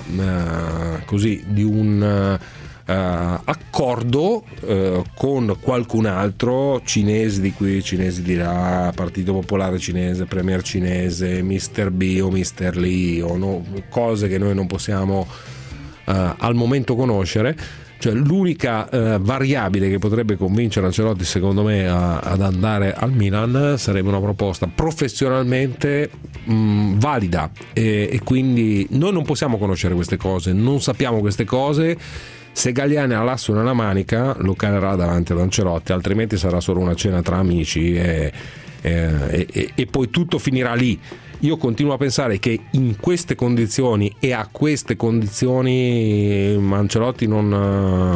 accordo con qualcun altro, cinesi di qui, cinesi di là, Partito Popolare cinese, Premier cinese, Mr. B o Mr. Lee, o no, cose che noi non possiamo al momento conoscere. Cioè l'unica variabile che potrebbe convincere Ancelotti, secondo me, ad andare al Milan sarebbe una proposta professionalmente valida, e quindi noi non possiamo conoscere queste cose, non sappiamo queste cose. Se Galliani ha l'asso nella manica lo calerà davanti ad Ancelotti, altrimenti sarà solo una cena tra amici e poi tutto finirà lì. Io continuo a pensare che in queste condizioni e a queste condizioni Ancelotti non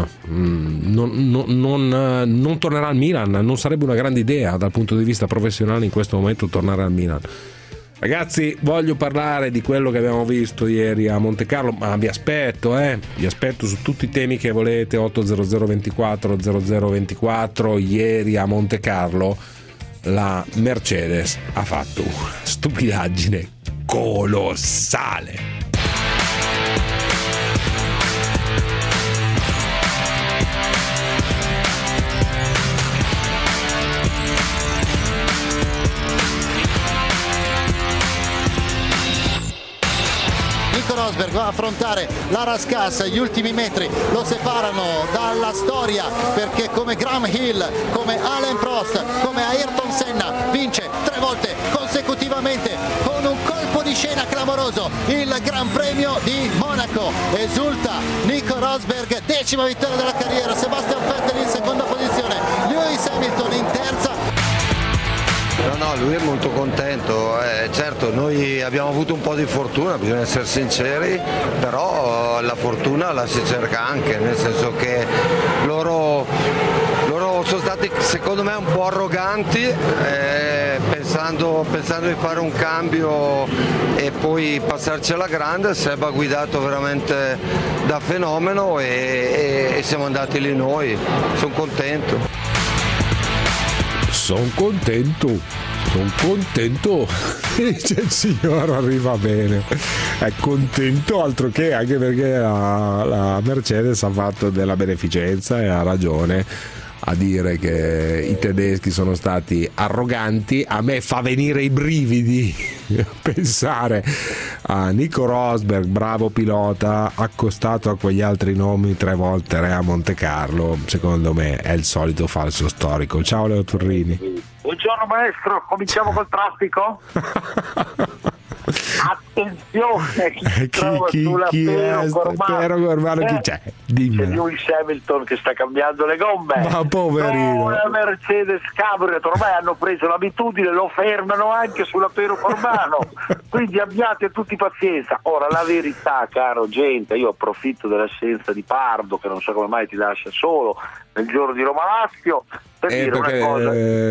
tornerà al Milan. Non sarebbe una grande idea dal punto di vista professionale in questo momento tornare al Milan. Ragazzi, voglio parlare di quello che abbiamo visto ieri a Montecarlo, ma vi aspetto su tutti i temi che volete. 800 24 0024. Ieri a Montecarlo la Mercedes ha fatto una stupidaggine colossale. Rosberg va a affrontare la Rascasse, gli ultimi metri lo separano dalla storia, perché come Graham Hill, come Alain Prost, come Ayrton Senna vince 3 volte consecutivamente con un colpo di scena clamoroso il Gran Premio di Monaco. Esulta Nico Rosberg, 10ª vittoria della carriera, Sebastian Vettel in seconda posizione, Lewis Hamilton in terza. No, lui è molto contento, certo noi abbiamo avuto un po' di fortuna, bisogna essere sinceri, però la fortuna la si cerca anche, nel senso che loro sono stati secondo me un po' arroganti, pensando di fare un cambio e poi passarci alla grande. Seb ha guidato veramente da fenomeno e siamo andati lì noi, sono contento. Sono contento. Dice il signor, arriva bene, è contento, altro che, anche perché la Mercedes ha fatto della beneficenza e ha ragione a dire che i tedeschi sono stati arroganti. A me fa venire i brividi pensare a Nico Rosberg, bravo pilota, accostato a quegli altri nomi 3 volte re a Monte Carlo. Secondo me è il solito falso storico. Ciao Leo Turrini. Buongiorno maestro, cominciamo col traffico? Attenzione, chi è Pero Cormano, chi c'è? C'è Lewis Hamilton che sta cambiando le gomme, ma poverino, una Mercedes Cabriolet, ormai hanno preso l'abitudine, lo fermano anche sulla Pero Cormano, quindi abbiate tutti pazienza. Ora la verità, caro gente, io approfitto dell'assenza di Pardo, che non so come mai ti lascia solo nel giorno di Roma Lazio, per dire una cosa.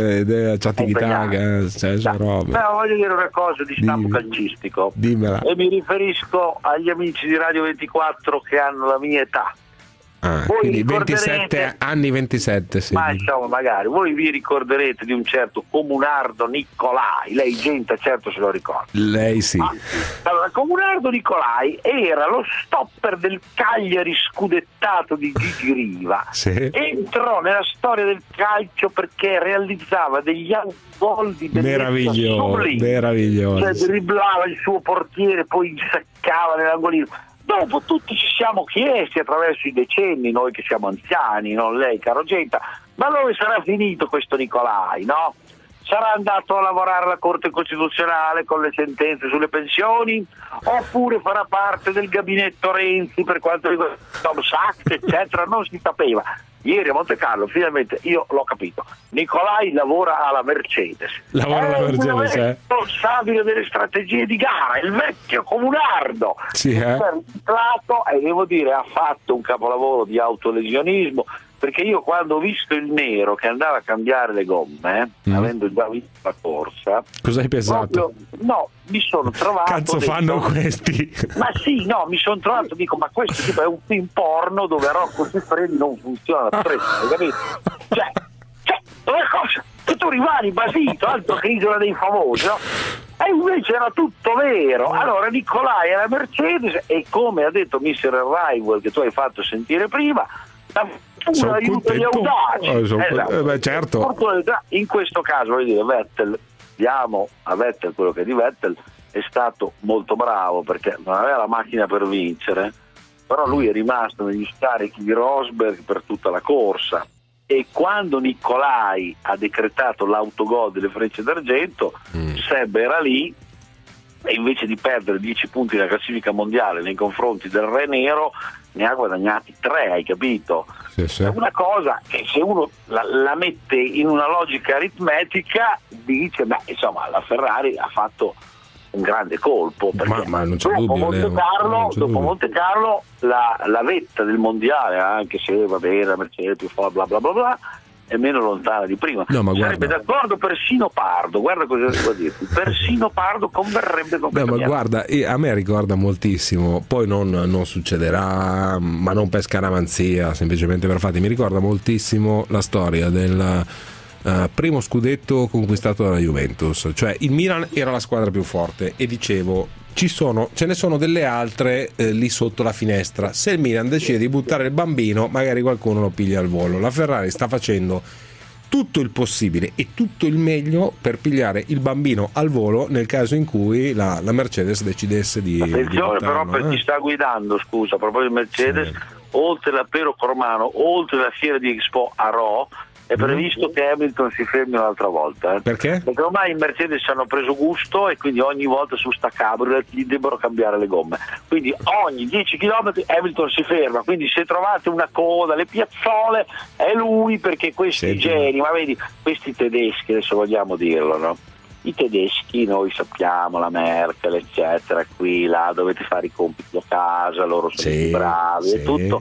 Voglio dire una cosa di stampo calcistico. Dimmela. E mi riferisco agli amici di Radio 24 che hanno la mia età. Quindi 27 anni, 27, sì. Ma insomma, magari voi vi ricorderete di un certo Comunardo Nicolai. Lei, gente, certo se lo ricorda. Lei sì. Allora, Comunardo Nicolai era lo stopper del Cagliari scudettato di Gigi Riva. Sì. Entrò nella storia del calcio perché realizzava degli gol di meraviglioso. Cioè dribblava il suo portiere, poi insaccava nell'angolino. Dopo tutti ci siamo chiesti attraverso i decenni, noi che siamo anziani, non lei caro Genta, ma dove sarà finito questo Nicolai, no? Sarà andato a lavorare alla Corte Costituzionale con le sentenze sulle pensioni, oppure farà parte del gabinetto Renzi per quanto riguarda Tom Sachs, eccetera, non si sapeva. Ieri a Monte Carlo finalmente io l'ho capito, Nicolai lavora alla Mercedes, responsabile delle strategie di gara, il vecchio Comunardo, e devo dire ha fatto un capolavoro di autolesionismo, perché io quando ho visto il nero che andava a cambiare le gomme, avendo già visto la corsa, cosa hai pensato? No, mi sono trovato, cazzo fanno questi? Ma sì, no, mi sono trovato, dico, ma questo tipo è un film porno dove a Rocco Siffredi non funziona la presa, hai capito? Cioè, una cosa che tu rimani basito, altro che Isola dei Famosi, no? E invece era tutto vero. Allora Nicolai era Mercedes e, come ha detto Mr. Arrival che tu hai fatto sentire prima, un aiuto agli audaci. Certo. In questo caso voglio dire, Vettel, diamo a Vettel quello che è di Vettel, è stato molto bravo perché non aveva la macchina per vincere, però lui è rimasto negli scarichi di Rosberg per tutta la corsa, e quando Nicolai ha decretato l'autogol delle Frecce d'Argento, Seb era lì e invece di perdere 10 punti nella classifica mondiale nei confronti del Re Nero ne ha guadagnati 3, hai capito? Sì. È una cosa che se uno la mette in una logica aritmetica dice, beh, insomma, la Ferrari ha fatto un grande colpo, perché ma non c'è dubbio, dopo Monte Carlo la vetta del mondiale, anche se va bene la Mercedes più forte, bla bla bla bla, è meno lontana di prima. Sarebbe d'accordo persino Pardo, guarda cosa devo dirti, persino Pardo converrebbe con questo. Ma guarda, a me ricorda moltissimo, poi non succederà, ma non per scaramanzia, semplicemente per fatti, mi ricorda moltissimo la storia del primo scudetto conquistato dalla Juventus, cioè il Milan era la squadra più forte e dicevo ce ne sono delle altre lì sotto la finestra, se il Milan decide di buttare il bambino magari qualcuno lo piglia al volo. La Ferrari sta facendo tutto il possibile e tutto il meglio per pigliare il bambino al volo nel caso in cui la Mercedes decidesse di attenzione di però per chi sta guidando, scusa, a proposito di Mercedes, oltre la Pero Cormano, oltre la fiera di Expo a Rho, è previsto che Hamilton si fermi un'altra volta. Perché? Perché ormai i Mercedes ci hanno preso gusto e quindi ogni volta su sta Cabriolet gli debbono cambiare le gomme. Quindi ogni 10 km Hamilton si ferma. Quindi se trovate una coda, le piazzole, è lui, perché questi geni, ma vedi, questi tedeschi, adesso vogliamo dirlo, no? I tedeschi, noi sappiamo, la Merkel, eccetera, qui, là, dovete fare i compiti a casa, loro sono bravi e tutto.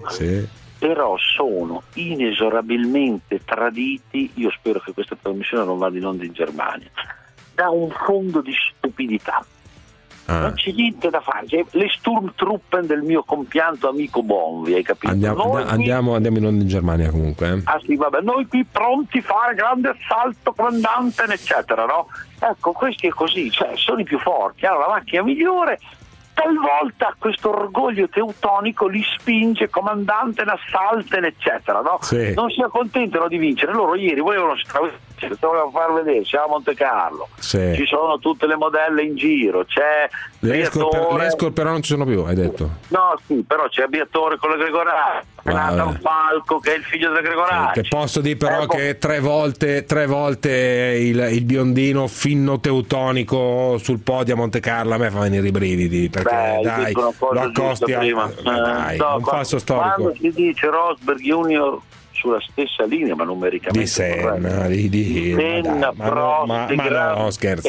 Però sono inesorabilmente traditi, io spero che questa trasmissione non vada in onda in Germania, da un fondo di stupidità. Non c'è niente da fare, c'è le Sturmtruppen del mio compianto amico Bonvi, hai capito? Andiamo in Germania comunque. Ah sì, vabbè, noi qui pronti a fare grande assalto, comandante, eccetera, no? Ecco, questi è così, cioè sono i più forti, hanno la macchina migliore. Talvolta questo orgoglio teutonico li spinge, comandante, assalten, eccetera, no? Sì. Non si accontentano di vincere. Loro ieri volevano far vedere, siamo a Monte Carlo, sì. Ci sono tutte le modelle in giro, c'è l'Escort però non ci sono più, hai detto? No, sì, però c'è Abbiatore con la Gregoracci, un Falco che è il figlio della Gregoracci. Che posso dire però che tre volte il biondino finno teutonico sul podio a Monte Carlo a me fa venire i brividi, perché dai, lo accosti un falso storico. Quando si dice Rosberg Junior sulla stessa linea, ma numericamente di Senna, no, scherzi.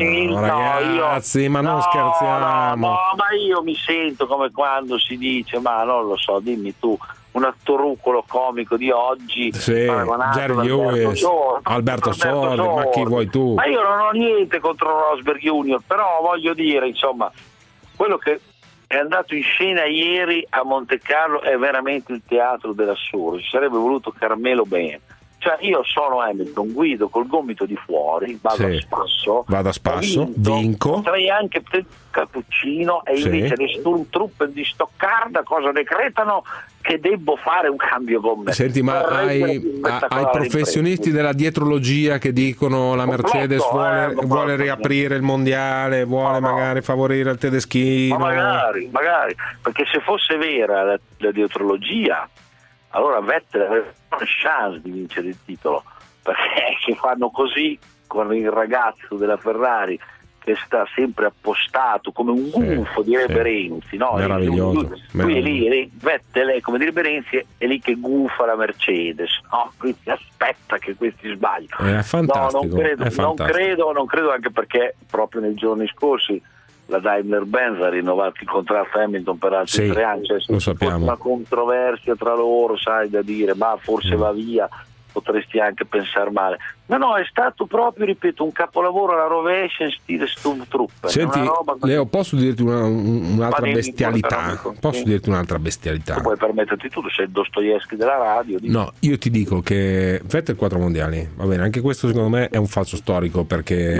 Ragazzi, ma non scherziamo. No, ma io mi sento come quando si dice, ma non lo so, dimmi tu, un attorucolo comico di oggi, Jerry Lewis, Alberto Sordi, ma chi vuoi tu? Ma io non ho niente contro Rosberg Junior, però voglio dire, insomma, quello che è andato in scena ieri a Monte Carlo è veramente il teatro dell'assurdo. Ci sarebbe voluto Carmelo bene. Cioè io sono Hamilton, guido col gomito di fuori, vado a spasso, vinco. Potrei anche cappuccino e invece le Sturmtruppen di Stoccarda cosa decretano? Che debbo fare un cambio gomme. Senti, ma hai professionisti della dietrologia che dicono la Mercedes vuole riaprire il mondiale, vuole magari favorire il tedeschino. Ma magari, perché se fosse vera la dietrologia, allora Vettel avrebbe una chance di vincere il titolo, perché se fanno così con il ragazzo della Ferrari che sta sempre appostato come un gufo, direbbe Renzi, no? Meraviglioso. Lui è lì, Vettel, come direbbe Renzi, è lì che gufa la Mercedes, no? Quindi aspetta che questi sbagliano. È fantastico. No, non credo, anche perché proprio nei giorni scorsi la Daimler-Benz ha rinnovato il contratto a Hamilton per altri 3 anni, cioè, lo sappiamo. Una controversia tra loro, sai, da dire, ma forse va via, potresti anche pensare male. No, è stato proprio, ripeto, un capolavoro alla rovescia in stile Sturmtruppen. Senti, Leo, posso dirti un'altra bestialità? Posso dirti un'altra bestialità? Tu puoi permetterti tutto, sei il Dostoevskij della radio. No, io ti dico che Vettel 4 mondiali, va bene, anche questo secondo me è un falso storico, perché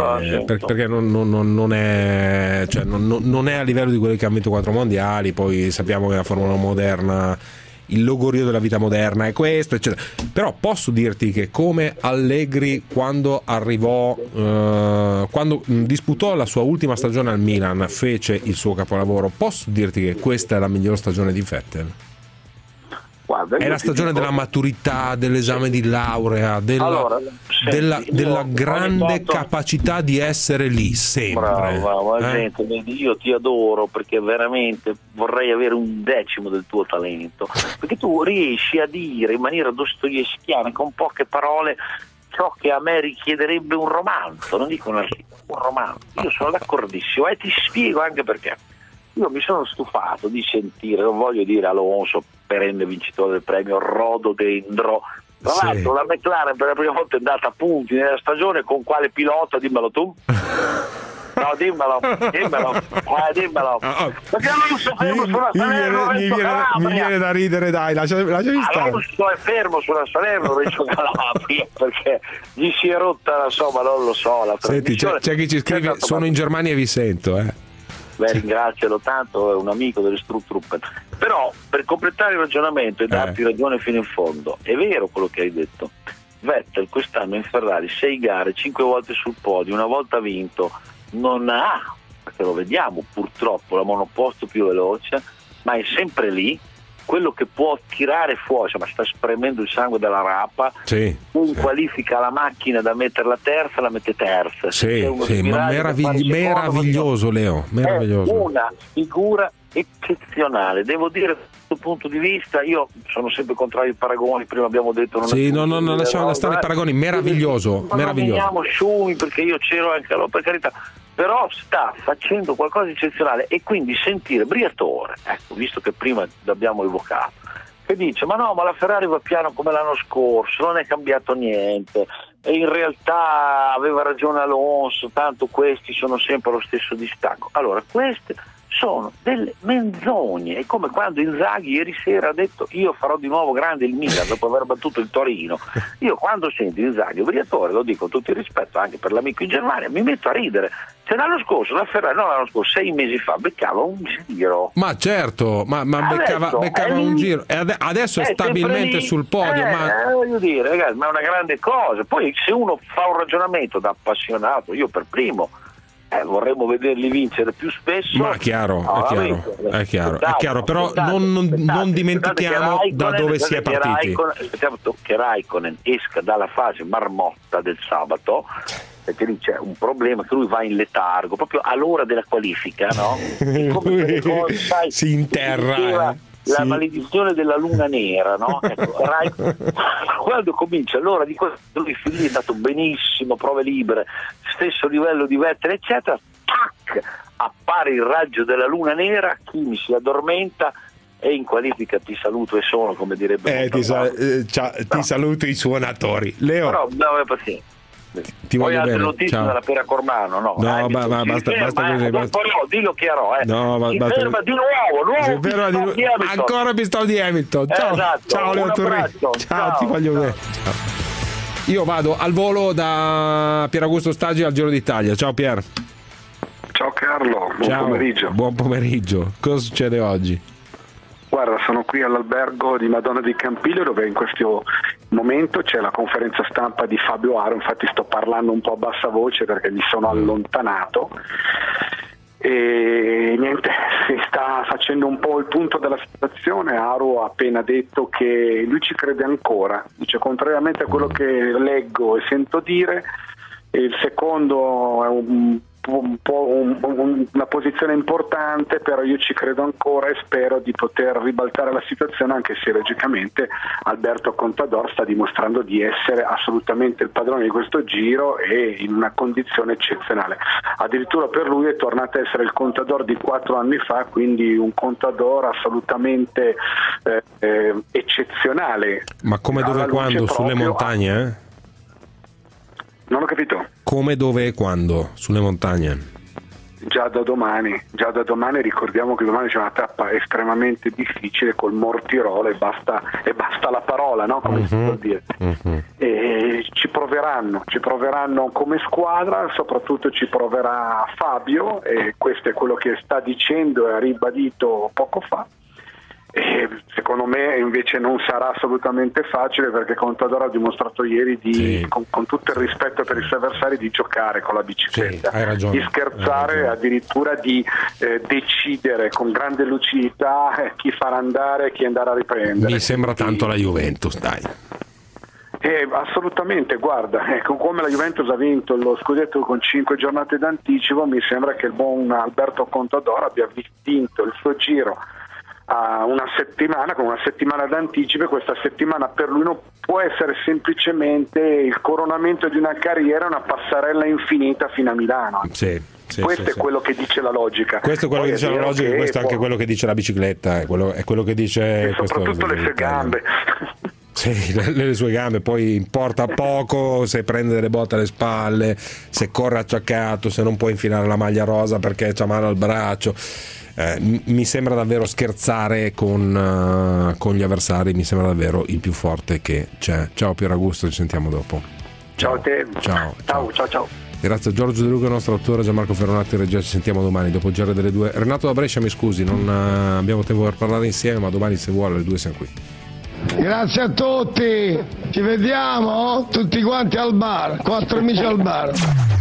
non è, cioè, non è a livello di quelli che hanno vinto 4 mondiali. Poi sappiamo che la Formula moderna, il logorio della vita moderna è questo, eccetera. Però posso dirti che come Allegri quando arrivò, quando disputò la sua ultima stagione al Milan, fece il suo capolavoro, posso dirti che questa è la miglior stagione di Vettel. Guarda, è la stagione della maturità, dell'esame di laurea, della grande capacità di essere lì sempre. Bravo, gente, io ti adoro perché veramente vorrei avere 1/10 del tuo talento, perché tu riesci a dire in maniera dostoevskiana, con poche parole, ciò che a me richiederebbe un romanzo, non dico un romanzo. Io sono d'accordissimo e ti spiego anche perché. Io mi sono stufato di sentire, non voglio dire Alonso, perenne vincitore del premio, rododendro. Tra l'altro la McLaren per la prima volta è andata a punti nella stagione, con quale pilota? Dimmelo tu. No, dimmelo. Perché Alonso fermo sulla Salerno, mi viene da ridere, dai, lasciami stare. Alonso è fermo sulla Salerno, Reggio Calabria, perché gli si è rotta, insomma, non lo so, la trasmissione. C'è chi ci scrive, sono in Germania e vi sento, Beh, ringrazialo tanto, è un amico delle Sturmtruppen. Però per completare il ragionamento e darti ragione fino in fondo, è vero quello che hai detto. Vettel quest'anno in Ferrari 6 gare, 5 volte sul podio, una volta vinto, non ha, perché lo vediamo purtroppo, la monoposto più veloce, ma è sempre lì. Quello che può tirare fuori, insomma, sta spremendo il sangue dalla rapa, qualifica la macchina da metterla terza, la mette terza. Ma meraviglioso, Leo, meraviglioso. È una figura eccezionale, devo dire, da questo punto di vista. Io sono sempre contrario ai paragoni, prima abbiamo detto non lasciamo stare i paragoni, meraviglioso. Non veniamo Schumi, perché io c'ero anche allora, per carità, però sta facendo qualcosa di eccezionale, e quindi sentire Briatore, ecco, visto che prima l'abbiamo evocato, che dice ma la Ferrari va piano come l'anno scorso, non è cambiato niente, e in realtà aveva ragione Alonso, tanto questi sono sempre lo stesso distacco. Allora, queste sono delle menzogne, è come quando Inzaghi ieri sera ha detto io farò di nuovo grande il Milan dopo aver battuto il Torino. Io quando sento Inzaghi, Briatore, lo dico con tutto il rispetto anche per l'amico in Germania, mi metto a ridere. Cioè l'anno scorso, l'anno scorso, 6 mesi fa, beccava un giro. Ma certo, ma beccava un giro. E adesso è stabilmente sul podio. Voglio dire, ragazzi, ma è una grande cosa. Poi se uno fa un ragionamento da appassionato, io per primo, vorremmo vederli vincere più spesso. Ma è chiaro, però non dimentichiamo da dove si è partiti. Che Raikkonen esca dalla fase marmotta del sabato, perché lì c'è un problema che lui va in letargo proprio all'ora della qualifica, no? Come cose, sai, si interra. La maledizione della luna nera, no? Ecco, quando comincia l'ora di questo, lui lì è andato benissimo, prove libere, stesso livello di Vettel, eccetera, tac, appare il raggio della luna nera, Kimi si addormenta e in qualifica ti saluto e sono, come direbbe ti saluto i suonatori. Leo, però no, pazienza. Ti voglio bene. Notizie della Pera Cormano, no? Basta dillo chiaro, ferma di nuovo ancora Pistol di Hamilton. Ciao Leo Turri. Ciao, ti voglio bene. Io vado al volo da Pier Augusto Stagi al Giro d'Italia. Ciao Pier. Ciao Carlo, pomeriggio. Buon pomeriggio. Cosa succede oggi? Guarda, sono qui all'albergo di Madonna di Campiglio, dove in questo momento c'è la conferenza stampa di Fabio Aro. Infatti sto parlando un po' a bassa voce perché mi sono allontanato e niente, si sta facendo un po' il punto della situazione. Aro ha appena detto che lui ci crede ancora, dice, contrariamente a quello che leggo e sento dire. Il secondo è una posizione importante, però io ci credo ancora e spero di poter ribaltare la situazione, anche se logicamente Alberto Contador sta dimostrando di essere assolutamente il padrone di questo giro e in una condizione eccezionale. Addirittura per lui è tornato a essere il Contador di 4 anni fa, quindi un Contador assolutamente eccezionale. Ma come, dove e quando? Sulle montagne? Non ho capito. Come, dove e quando? Sulle montagne? Già da domani, ricordiamo che domani c'è una tappa estremamente difficile col Mortirolo e basta la parola, no? Come si può dire. E ci proveranno come squadra, soprattutto ci proverà Fabio, e questo è quello che sta dicendo e ha ribadito poco fa. E secondo me invece non sarà assolutamente facile, perché Contador ha dimostrato ieri con tutto il rispetto per i suoi avversari, di giocare con la bicicletta, hai ragione, di scherzare, addirittura di decidere con grande lucidità chi far andare e chi andare a riprendere. Mi sembra tanto la Juventus, dai. Assolutamente, guarda, come la Juventus ha vinto lo scudetto con 5 giornate d'anticipo, mi sembra che il buon Alberto Contador abbia vinto il suo giro a con una settimana d'anticipo, e questa settimana per lui non può essere semplicemente il coronamento di una carriera, una passerella infinita fino a Milano. Questo è quello che dice la logica. Questo è quello che dice la logica, questo è anche quello che dice la bicicletta, è quello che dice, e soprattutto le sue gambe. Sì, le sue gambe, poi importa poco se prende delle botte alle spalle, se corre acciaccato, se non può infilare la maglia rosa perché c'ha male al braccio. Mi sembra davvero scherzare con gli avversari, mi sembra davvero il più forte che c'è. Ciao Pier Augusto, ci sentiamo dopo. Ciao a te. Ciao. Grazie a Giorgio De Luca, il nostro autore, Gianmarco Ferronati in regia. Ci sentiamo domani dopo il GR delle 2. Renato da Brescia, mi scusi, non abbiamo tempo per parlare insieme, ma domani se vuole alle 2 siamo qui. Grazie a tutti, ci vediamo tutti quanti al bar, 4 amici al bar.